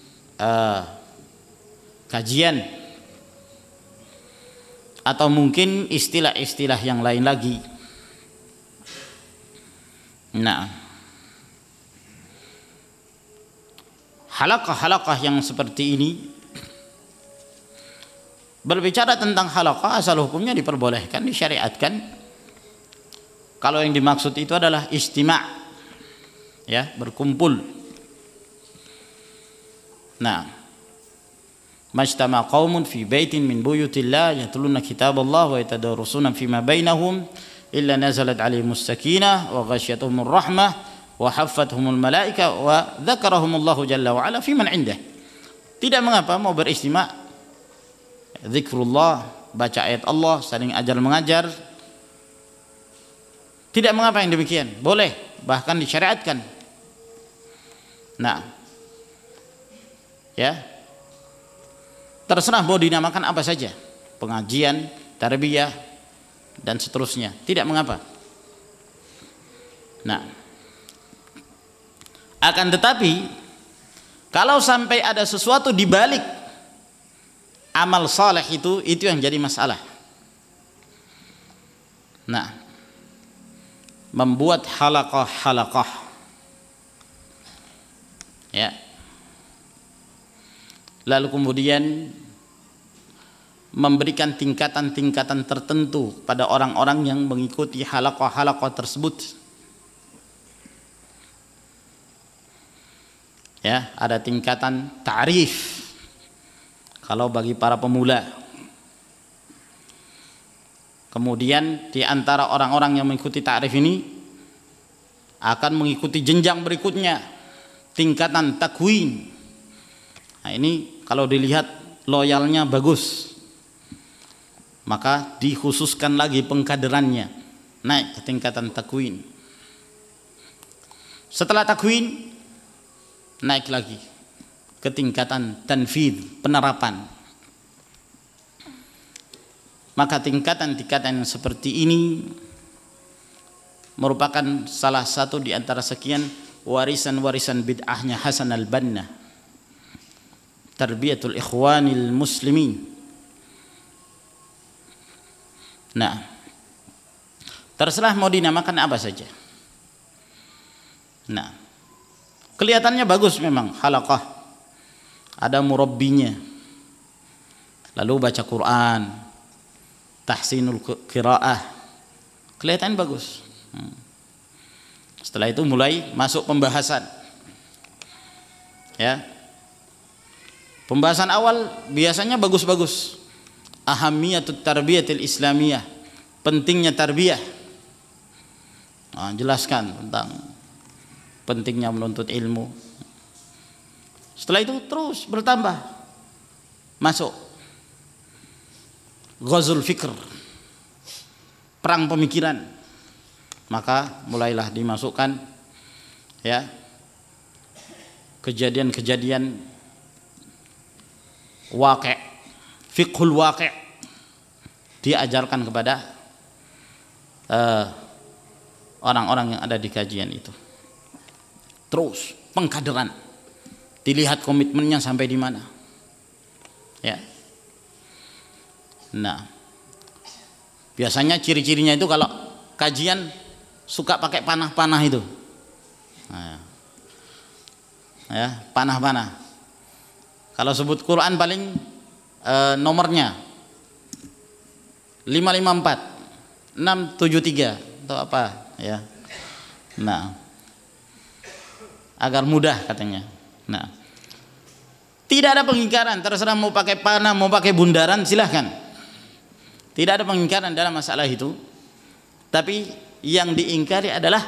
kajian, atau mungkin istilah-istilah yang lain lagi. Nah, halaqah-halaqah yang seperti ini, berbicara tentang halaqah asal hukumnya diperbolehkan, disyariatkan kalau yang dimaksud itu adalah istima', ya, berkumpul. Nah, majtama qaumun fi baitin min buyutillah yatluna kitaballah wa yatadarusuna fima bainahum illa nazalat alaihimus sakinah wa ghasyiyatuhumur rahmah wa haffathumul malaika wa dzakarahumullahu jalla wa ala fi man indah. Tidak mengapa mau beristima', zikrullah, baca ayat Allah, saling ajar mengajar, tidak mengapa yang demikian, boleh, bahkan disyariatkan. Nah, ya, terserah mau dinamakan apa saja, pengajian, tarbiyah, dan seterusnya, tidak mengapa. Nah, akan tetapi kalau sampai ada sesuatu di balik amal saleh itu yang jadi masalah. Nah, membuat halaqah-halaqah, ya, lalu kemudian memberikan tingkatan-tingkatan tertentu pada orang-orang yang mengikuti halaqah-halaqah tersebut. Ya, ada tingkatan ta'rif kalau bagi para pemula. Kemudian di antara orang-orang yang mengikuti ta'rif ini akan mengikuti jenjang berikutnya, tingkatan takwin. Nah, ini kalau dilihat loyalnya bagus, maka dikhususkan lagi pengkaderannya, naik ke tingkatan takwin. Setelah takwin, naik lagi ke tingkatan tanfidh, penerapan. Maka tingkatan-tingkatan yang seperti ini merupakan salah satu di antara sekian warisan-warisan bid'ahnya Hasan al-Banna, tarbiyatul ikhwanil muslimin. Nah, terserah mau dinamakan apa saja. Nah, kelihatannya bagus memang halaqah, ada murabbinya, lalu baca Quran, tahsinul qiraah, kelihatan bagus. Setelah itu mulai masuk pembahasan, ya. Pembahasan awal biasanya bagus-bagus. Ahamiyatut tarbiyatil islamiyah, pentingnya tarbiyah. Nah, jelaskan tentang pentingnya menuntut ilmu. Setelah itu terus bertambah, masuk ghazul fikr, perang pemikiran. Maka mulailah dimasukkan, ya, kejadian-kejadian waqi', fiqhul waqi', diajarkan kepada orang-orang yang ada di kajian itu. Terus pengkaderan, dilihat komitmennya sampai di mana, ya. Nah, biasanya ciri-cirinya itu kalau kajian suka pakai panah-panah itu. ya, panah-panah. Kalau sebut Quran paling nomornya 554 673 atau apa ya. Nah, agar mudah katanya. Nah, tidak ada pengingkaran, terserah mau pakai panah, mau pakai bundaran silahkan. Tidak ada pengingkaran dalam masalah itu. Tapi yang diingkari adalah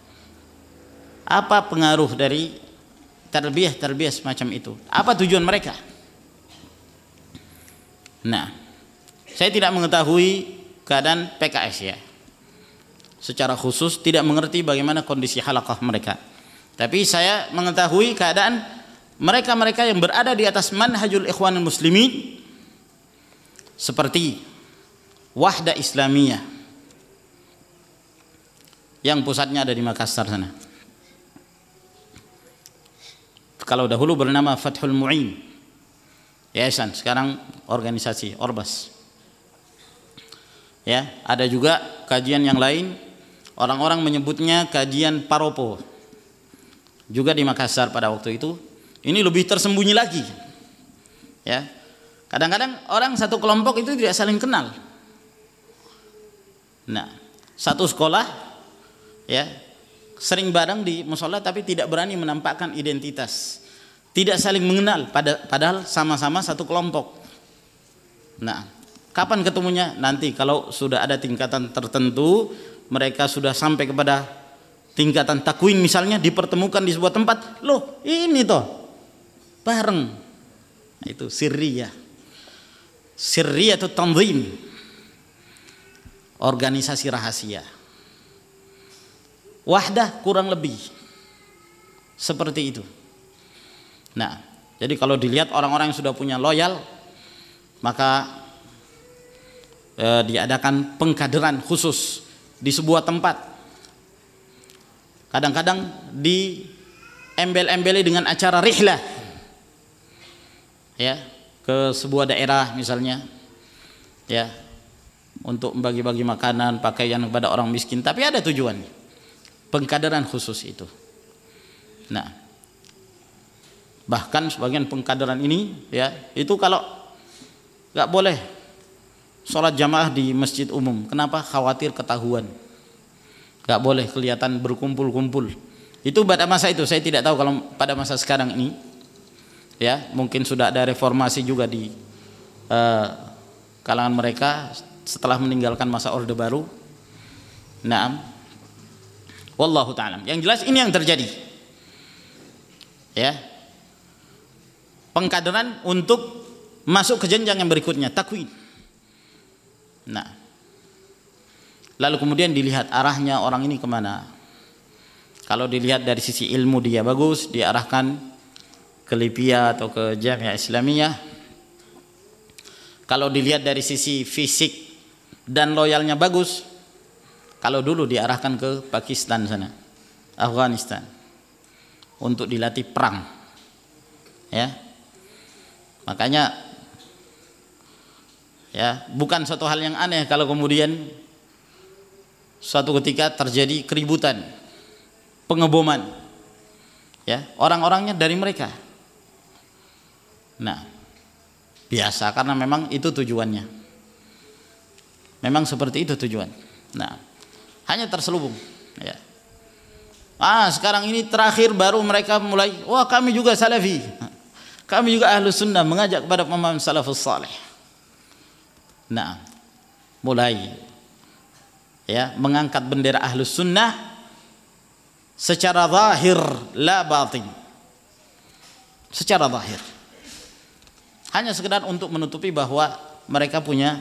apa pengaruh dari tarbiyah semacam itu. Apa tujuan mereka? Nah, saya tidak mengetahui keadaan PKS ya. Secara khusus tidak mengerti bagaimana kondisi halaqah mereka. Tapi saya mengetahui keadaan mereka-mereka yang berada di atas manhajul ikhwanul muslimin seperti Wahda Islamiyah yang pusatnya ada di Makassar sana. Kalau dahulu bernama Fathul Mu'in yayasan, sekarang organisasi Orbas ya. Ada juga kajian yang lain, orang-orang menyebutnya kajian Paropo juga di Makassar pada waktu itu. Ini lebih tersembunyi lagi ya. Kadang-kadang orang satu kelompok itu tidak saling kenal. Nah, satu sekolah ya, sering bareng di musola tapi tidak berani menampakkan identitas, tidak saling mengenal, padahal sama-sama satu kelompok. Nah, kapan ketemunya? Nanti kalau sudah ada tingkatan tertentu, mereka sudah sampai kepada tingkatan takwin misalnya, dipertemukan di sebuah tempat, loh ini toh bareng. Itu sirriyah atau tanzim, organisasi rahasia. Wahdah kurang lebih seperti itu. Nah, jadi kalau dilihat orang-orang yang sudah punya loyal, maka diadakan pengkaderan khusus di sebuah tempat. Kadang-kadang diembel-embeli dengan acara rihlah ya, ke sebuah daerah misalnya ya, untuk membagi-bagi makanan, pakaian kepada orang miskin, tapi ada tujuan pengkaderan khusus itu. Nah, bahkan sebagian pengkaderan ini ya, itu kalau nggak boleh sholat jamaah di masjid umum. Kenapa? Khawatir ketahuan, nggak boleh kelihatan berkumpul-kumpul. Itu pada masa itu. Saya tidak tahu kalau pada masa sekarang ini ya, mungkin sudah ada reformasi juga di kalangan mereka setelah meninggalkan masa Orde Baru. Naam, wallahu ta'ala. Yang jelas ini yang terjadi ya, pengkaderan untuk masuk ke jenjang yang berikutnya, takwin. Nah, lalu kemudian dilihat arahnya orang ini kemana. Kalau dilihat dari sisi ilmu dia bagus, diarahkan ke Libya atau ke Jamiah Islamiyah. Kalau dilihat dari sisi fisik dan loyalnya bagus, kalau dulu diarahkan ke Pakistan sana, Afghanistan, untuk dilatih perang ya. Makanya ya, bukan suatu hal yang aneh kalau kemudian suatu ketika terjadi keributan, pengeboman ya, orang-orangnya dari mereka. Nah, biasa, karena memang itu tujuannya, memang seperti itu tujuan. Nah, hanya terselubung ya. Sekarang ini terakhir baru mereka mulai, wah kami juga salafi, kami juga ahlu sunnah, mengajak kepada pemahaman salafus salih. Nah, mulai ya mengangkat bendera ahlus sunnah secara zahir, la batin, secara zahir, hanya sekedar untuk menutupi bahwa mereka punya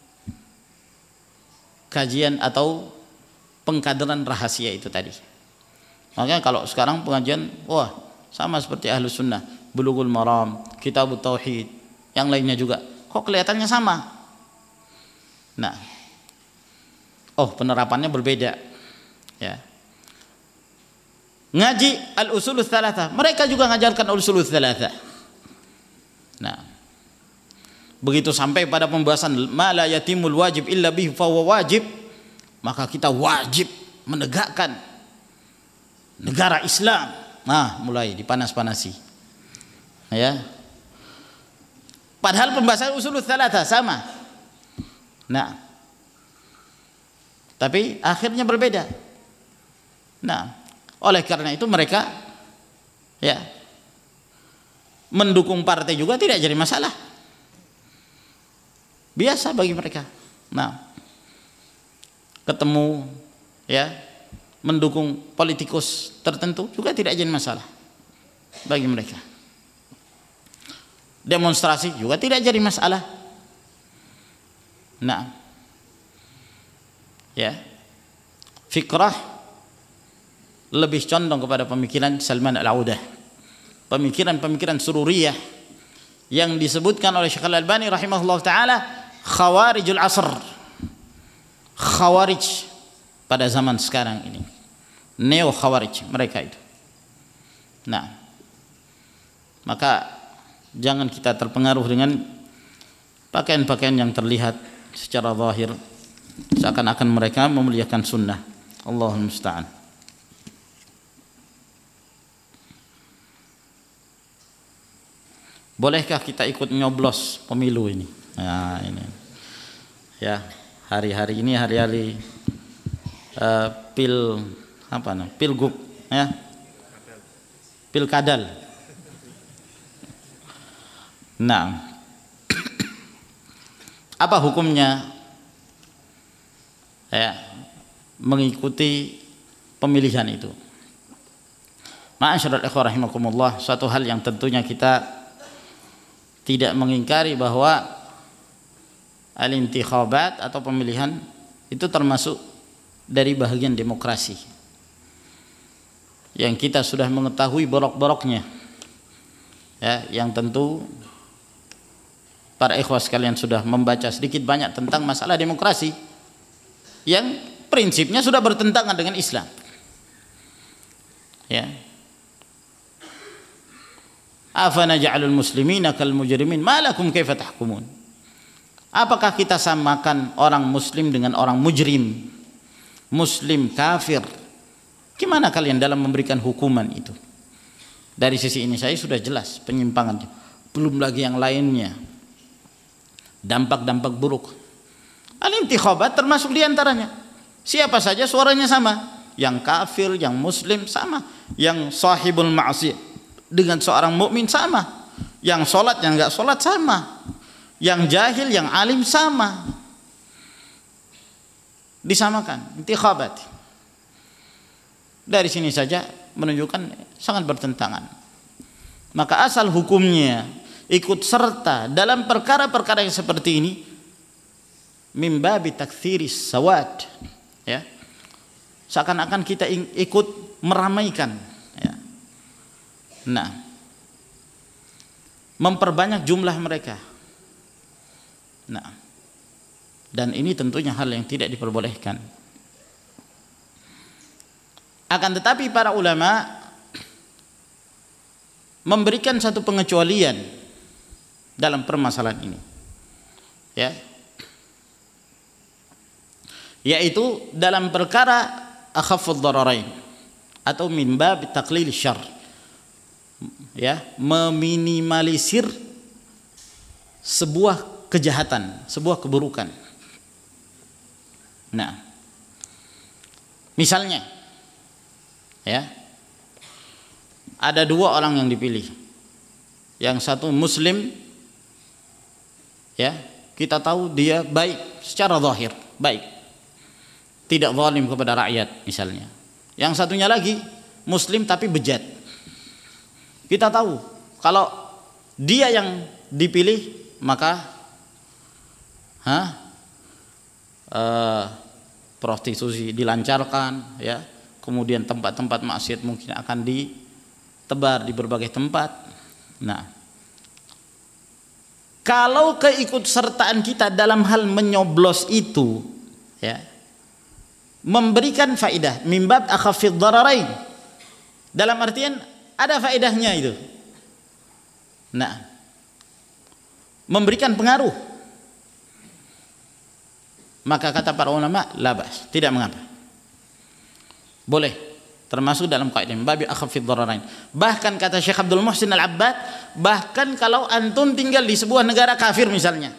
kajian atau pengkaderan rahasia itu tadi. Makanya kalau sekarang pengajian, wah sama seperti ahlus sunnah, Bulughul Maram, Kitabut Tauhid, yang lainnya juga, kok kelihatannya sama. Nah, oh penerapannya berbeda ya. Ngaji al-usulul tsalatsa, mereka juga ngajarkan al-usulul tsalatsa. Nah, begitu sampai pada pembahasan ma la yatimul wajib illa bihi fa huwa wajib, maka kita wajib menegakkan negara Islam, mulai dipanas-panasi. Ya. Padahal pembahasan usulul tsalatsa sama. Nah. Tapi akhirnya berbeda. Nah, oleh karena itu mereka ya mendukung partai juga tidak jadi masalah. Biasa bagi mereka. Nah, ketemu ya mendukung politikus tertentu juga tidak jadi masalah bagi mereka. Demonstrasi juga tidak jadi masalah. Nah, ya, fikrah lebih condong kepada pemikiran Salman Al-Audah, pemikiran sururiyah yang disebutkan oleh Syekh Al-Albani rahimahullah taala khawarijul asr, khawarij pada zaman sekarang ini, neo khawarij mereka itu. Nah, maka jangan kita terpengaruh dengan pakaian-pakaian yang terlihat secara zahir seakan-akan mereka memuliakan sunnah. Allahul musta'an. Bolehkah kita ikut nyoblos pemilu ini? Nah, ini. Ya, hari-hari ini hari-hari pilgub ya. Pilkadal. Nah, apa hukumnya ya mengikuti pemilihan itu? Ma'asyiral ikhwah rahimakumullah, suatu hal yang tentunya kita tidak mengingkari bahwa al-intikhabat atau pemilihan itu termasuk dari bahagian demokrasi yang kita sudah mengetahui borok-boroknya ya, yang tentu para ikhwah sekalian sudah membaca sedikit banyak tentang masalah demokrasi yang prinsipnya sudah bertentangan dengan Islam. Ya. Afanaj'alul muslimina kal mujrimin ma lakum kaifa tahkumun. Apakah kita samakan orang muslim dengan orang mujrim? Muslim kafir. Gimana kalian dalam memberikan hukuman itu? Dari sisi ini saya sudah jelas penyimpangannya. Belum lagi yang lainnya. Dampak-dampak buruk. Al-intikhabat termasuk diantaranya. Siapa saja suaranya sama, yang kafir, yang muslim sama, yang sahibul ma'siyah dengan seorang mukmin sama, yang sholat, yang enggak sholat sama, yang jahil, yang alim sama, disamakan. Intikhabat dari sini saja menunjukkan sangat bertentangan. Maka asal hukumnya ikut serta dalam perkara-perkara yang seperti ini min babi taktsiris sawad, ya, seakan-akan kita ikut meramaikan ya. Nah, memperbanyak jumlah mereka. Nah, dan ini tentunya hal yang tidak diperbolehkan. Akan tetapi para ulama memberikan satu pengecualian dalam permasalahan ini, ya, yaitu dalam perkara akhaffud dhararain atau min bab taqlil syarr, ya, meminimalisir sebuah kejahatan, sebuah keburukan. Nah, misalnya ya, ada dua orang yang dipilih, yang satu muslim, ya, kita tahu dia baik secara zahir, baik, tidak zalim kepada rakyat misalnya. Yang satunya lagi muslim tapi bejat. Kita tahu kalau dia yang dipilih maka prostitusi dilancarkan, ya, kemudian tempat-tempat maksiat mungkin akan ditebar di berbagai tempat. Nah, kalau keikutsertaan kita dalam hal menyoblos itu, ya, memberikan faedah mimbab akhafid dhararain, dalam artian ada faedahnya itu. Nah, memberikan pengaruh, maka kata para ulama labas, tidak mengapa, boleh. termasuk dalam kaidah babi akhafid dhararain. Bahkan kata Syekh Abdul Muhsin Al-Abbad, bahkan kalau antum tinggal di sebuah negara kafir misalnya,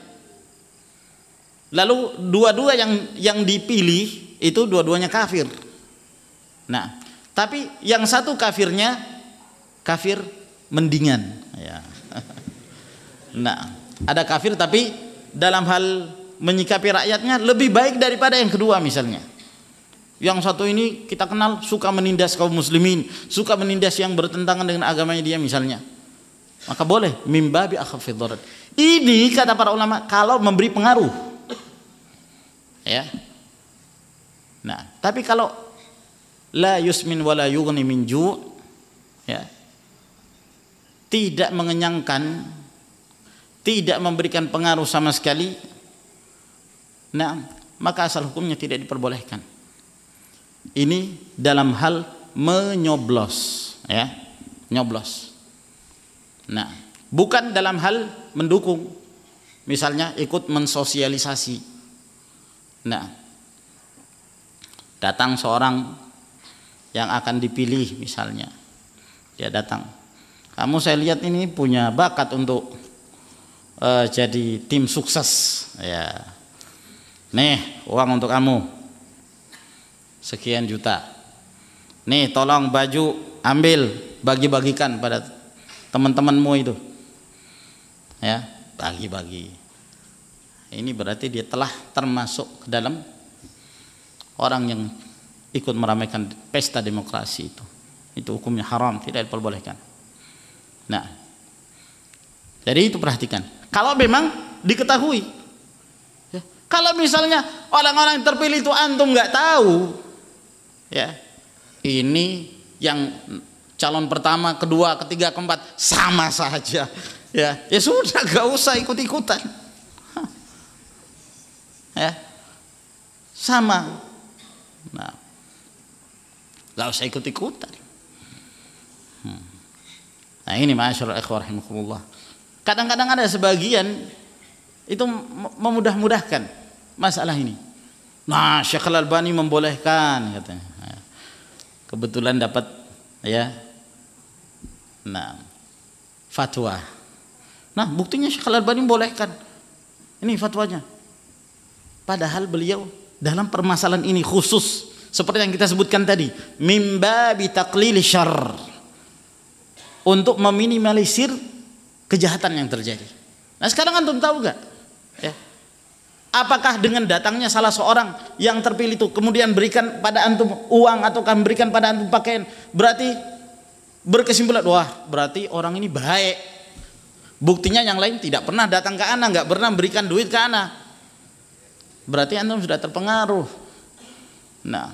lalu dua-dua yang dipilih itu dua-duanya kafir. Nah, tapi yang satu kafirnya kafir mendingan ya. Nah, ada kafir tapi dalam hal menyikapi rakyatnya lebih baik daripada yang kedua misalnya. Yang satu ini kita kenal suka menindas kaum muslimin, suka menindas yang bertentangan dengan agamanya dia misalnya. Maka boleh mimbabi akhafid dharar. Ini kata para ulama kalau memberi pengaruh. Ya. Nah, tapi kalau la yusmin wala yughni min ju' ya. Tidak mengenyangkan, tidak memberikan pengaruh sama sekali. Nah, maka asal hukumnya tidak diperbolehkan. Ini dalam hal menyoblos ya, nyoblos. Nah, bukan dalam hal mendukung, misalnya ikut mensosialisasi. Nah, datang seorang yang akan dipilih misalnya, dia datang, kamu saya lihat ini punya bakat untuk jadi tim sukses ya, nih uang untuk kamu sekian juta, nih tolong baju ambil bagi-bagikan pada teman-temanmu itu ya, bagi-bagi. Ini berarti dia telah termasuk ke dalam orang yang ikut meramaikan pesta demokrasi itu hukumnya haram, tidak diperbolehkan. Nah, jadi itu perhatikan. Kalau memang diketahui, ya, kalau misalnya orang-orang yang terpilih itu antum nggak tahu, ya, ini yang calon pertama, kedua, ketiga, keempat sama saja, ya sudah nggak usah ikut-ikutan, ya, sama, nah, nggak usah ikut-ikutan. Nah ini ma'asyiral ikhwah rahimakumullah. Kadang-kadang ada sebagian itu memudah-mudahkan masalah ini. Nah, Syekh Al-Albani membolehkan katanya. Kebetulan dapat ya. Nah, fatwa. Nah, buktinya Syekh Al-Albani membolehkan. Ini fatwanya. Padahal beliau dalam permasalahan ini khusus seperti yang kita sebutkan tadi, mimbabi taqlil syarr, untuk meminimalisir kejahatan yang terjadi. Nah sekarang antum tahu gak ya, apakah dengan datangnya salah seorang yang terpilih itu kemudian berikan pada antum uang atau memberikan pada antum pakaian, berarti berkesimpulan wah berarti orang ini baik. Buktinya yang lain tidak pernah datang ke ana, nggak pernah berikan duit ke ana, berarti antum sudah terpengaruh. Nah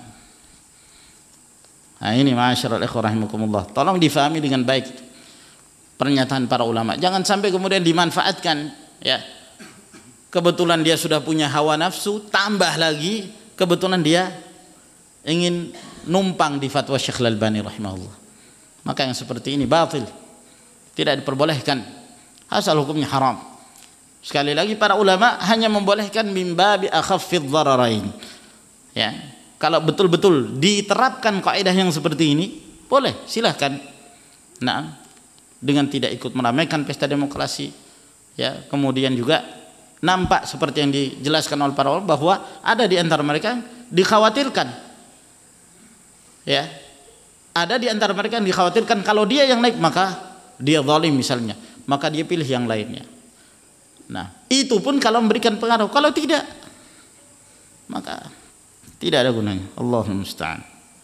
ini ma'asyiral ikhwah rahimakumullah, tolong difahami dengan baik pernyataan para ulama, jangan sampai kemudian dimanfaatkan ya. Kebetulan dia sudah punya hawa nafsu, tambah lagi kebetulan dia ingin numpang di fatwa Syekh Al-Albani rahimahullah. Maka yang seperti ini batil, tidak diperbolehkan, asal hukumnya haram. Sekali lagi para ulama hanya membolehkan mimbabi akhafidz dhararain ya. Kalau betul-betul diterapkan kaidah yang seperti ini, boleh, silahkan. Nah, dengan tidak ikut meramaikan pesta demokrasi, ya. Kemudian juga nampak seperti yang dijelaskan oleh para ulama bahwa ada di antara mereka yang dikhawatirkan, ya. Ada di antara mereka yang dikhawatirkan kalau dia yang naik maka dia zalim misalnya, maka dia pilih yang lainnya. Nah, itu pun kalau memberikan pengaruh. Kalau tidak, maka tidak ada gunanya. Allahumma musta'an.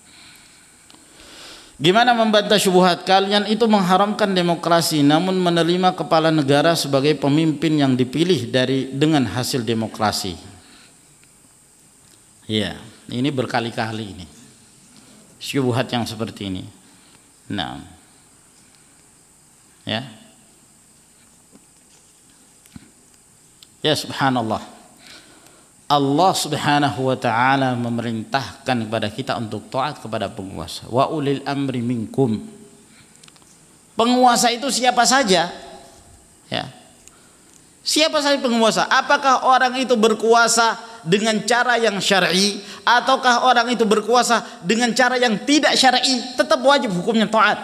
Gimana membantah syubhat? Kalian itu mengharamkan demokrasi namun menerima kepala negara sebagai pemimpin yang dipilih dengan hasil demokrasi. Ya, ini berkali-kali ini. Syubhat yang seperti ini. Nah. Ya. Ya subhanallah. Allah subhanahu wa ta'ala memerintahkan kepada kita untuk taat kepada penguasa. Wa ulil amri minkum. Penguasa itu siapa saja? Ya. Siapa saja penguasa? Apakah orang itu berkuasa dengan cara yang syar'i ataukah orang itu berkuasa dengan cara yang tidak syar'i, tetap wajib hukumnya taat.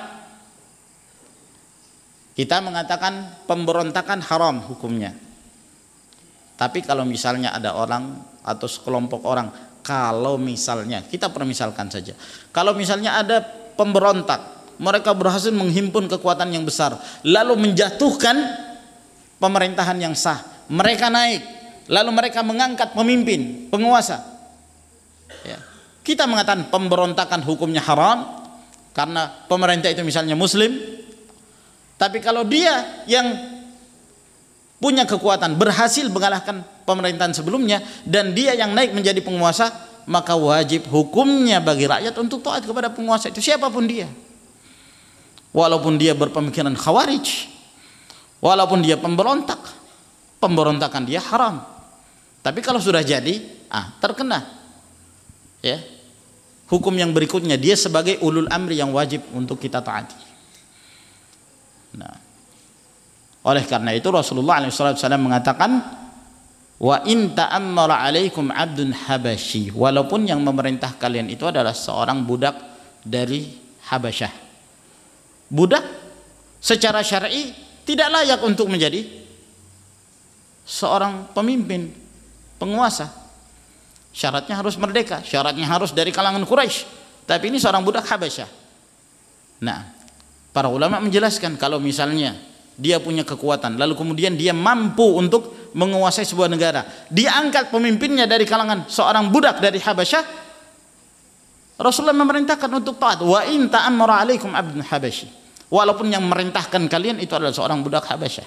Kita mengatakan pemberontakan haram hukumnya. Tapi kalau misalnya ada orang atau sekelompok orang, kalau misalnya kita permisalkan saja, kalau misalnya ada pemberontak, mereka berhasil menghimpun kekuatan yang besar, lalu menjatuhkan pemerintahan yang sah, mereka naik, lalu mereka mengangkat pemimpin, penguasa, ya. Kita mengatakan pemberontakan hukumnya haram karena pemerintah itu misalnya muslim. Tapi kalau dia yang punya kekuatan, berhasil mengalahkan pemerintahan sebelumnya, dan dia yang naik menjadi penguasa, maka wajib hukumnya bagi rakyat untuk taat kepada penguasa itu, siapapun dia. Walaupun dia berpemikiran khawarij, walaupun dia pemberontak, pemberontakan dia haram. Tapi kalau sudah jadi, terkena, ya, hukum yang berikutnya, dia sebagai ulul amri yang wajib untuk kita taati. Nah, oleh karena itu Rasulullah SAW mengatakan, wa in ta'ammara alaikum abdun habasyi, walaupun yang memerintah kalian itu adalah seorang budak dari Habasyah. Budak secara syar'i tidak layak untuk menjadi seorang pemimpin, penguasa. Syaratnya harus merdeka, syaratnya harus dari kalangan Quraisy. Tapi ini seorang budak Habasyah. Nah, para ulama menjelaskan kalau misalnya dia punya kekuatan, lalu kemudian dia mampu untuk menguasai sebuah negara, dia angkat pemimpinnya dari kalangan seorang budak dari Habasyah, Rasulullah memerintahkan untuk taat. Wa in ta'ammara alaikum abdun habasyi, walaupun yang merintahkan kalian itu adalah seorang budak Habasyah.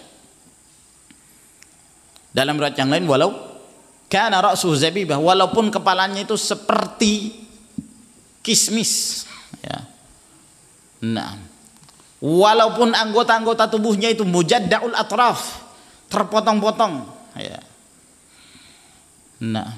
Dalam riwayat yang lain, walau kana ra'suhu zabibah, walaupun kepalanya itu seperti kismis, ya. Nah, walaupun anggota-anggota tubuhnya itu mujadda'ul atraf, terpotong-potong, ya. Nah,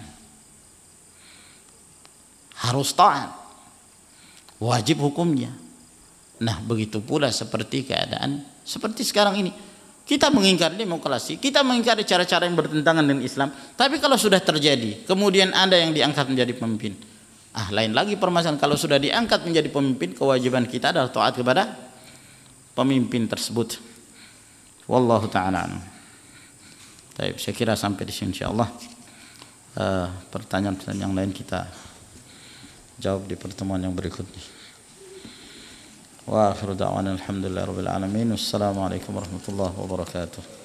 harus taat, wajib hukumnya. Nah, begitu pula seperti keadaan seperti sekarang ini. Kita mengingkari demokrasi, kita mengingkari cara-cara yang bertentangan dengan Islam. Tapi kalau sudah terjadi, kemudian ada yang diangkat menjadi pemimpin, lain lagi permasalahan. Kalau sudah diangkat menjadi pemimpin, kewajiban kita adalah taat kepada pemimpin tersebut. Wallahu ta'ala. Baik, saya kira sampai di sini insyaallah. Pertanyaan-pertanyaan yang lain kita jawab di pertemuan yang berikutnya. Wa akhiru da'wana alhamdulillahirabbil alamin. Wassalamualaikum warahmatullahi wabarakatuh.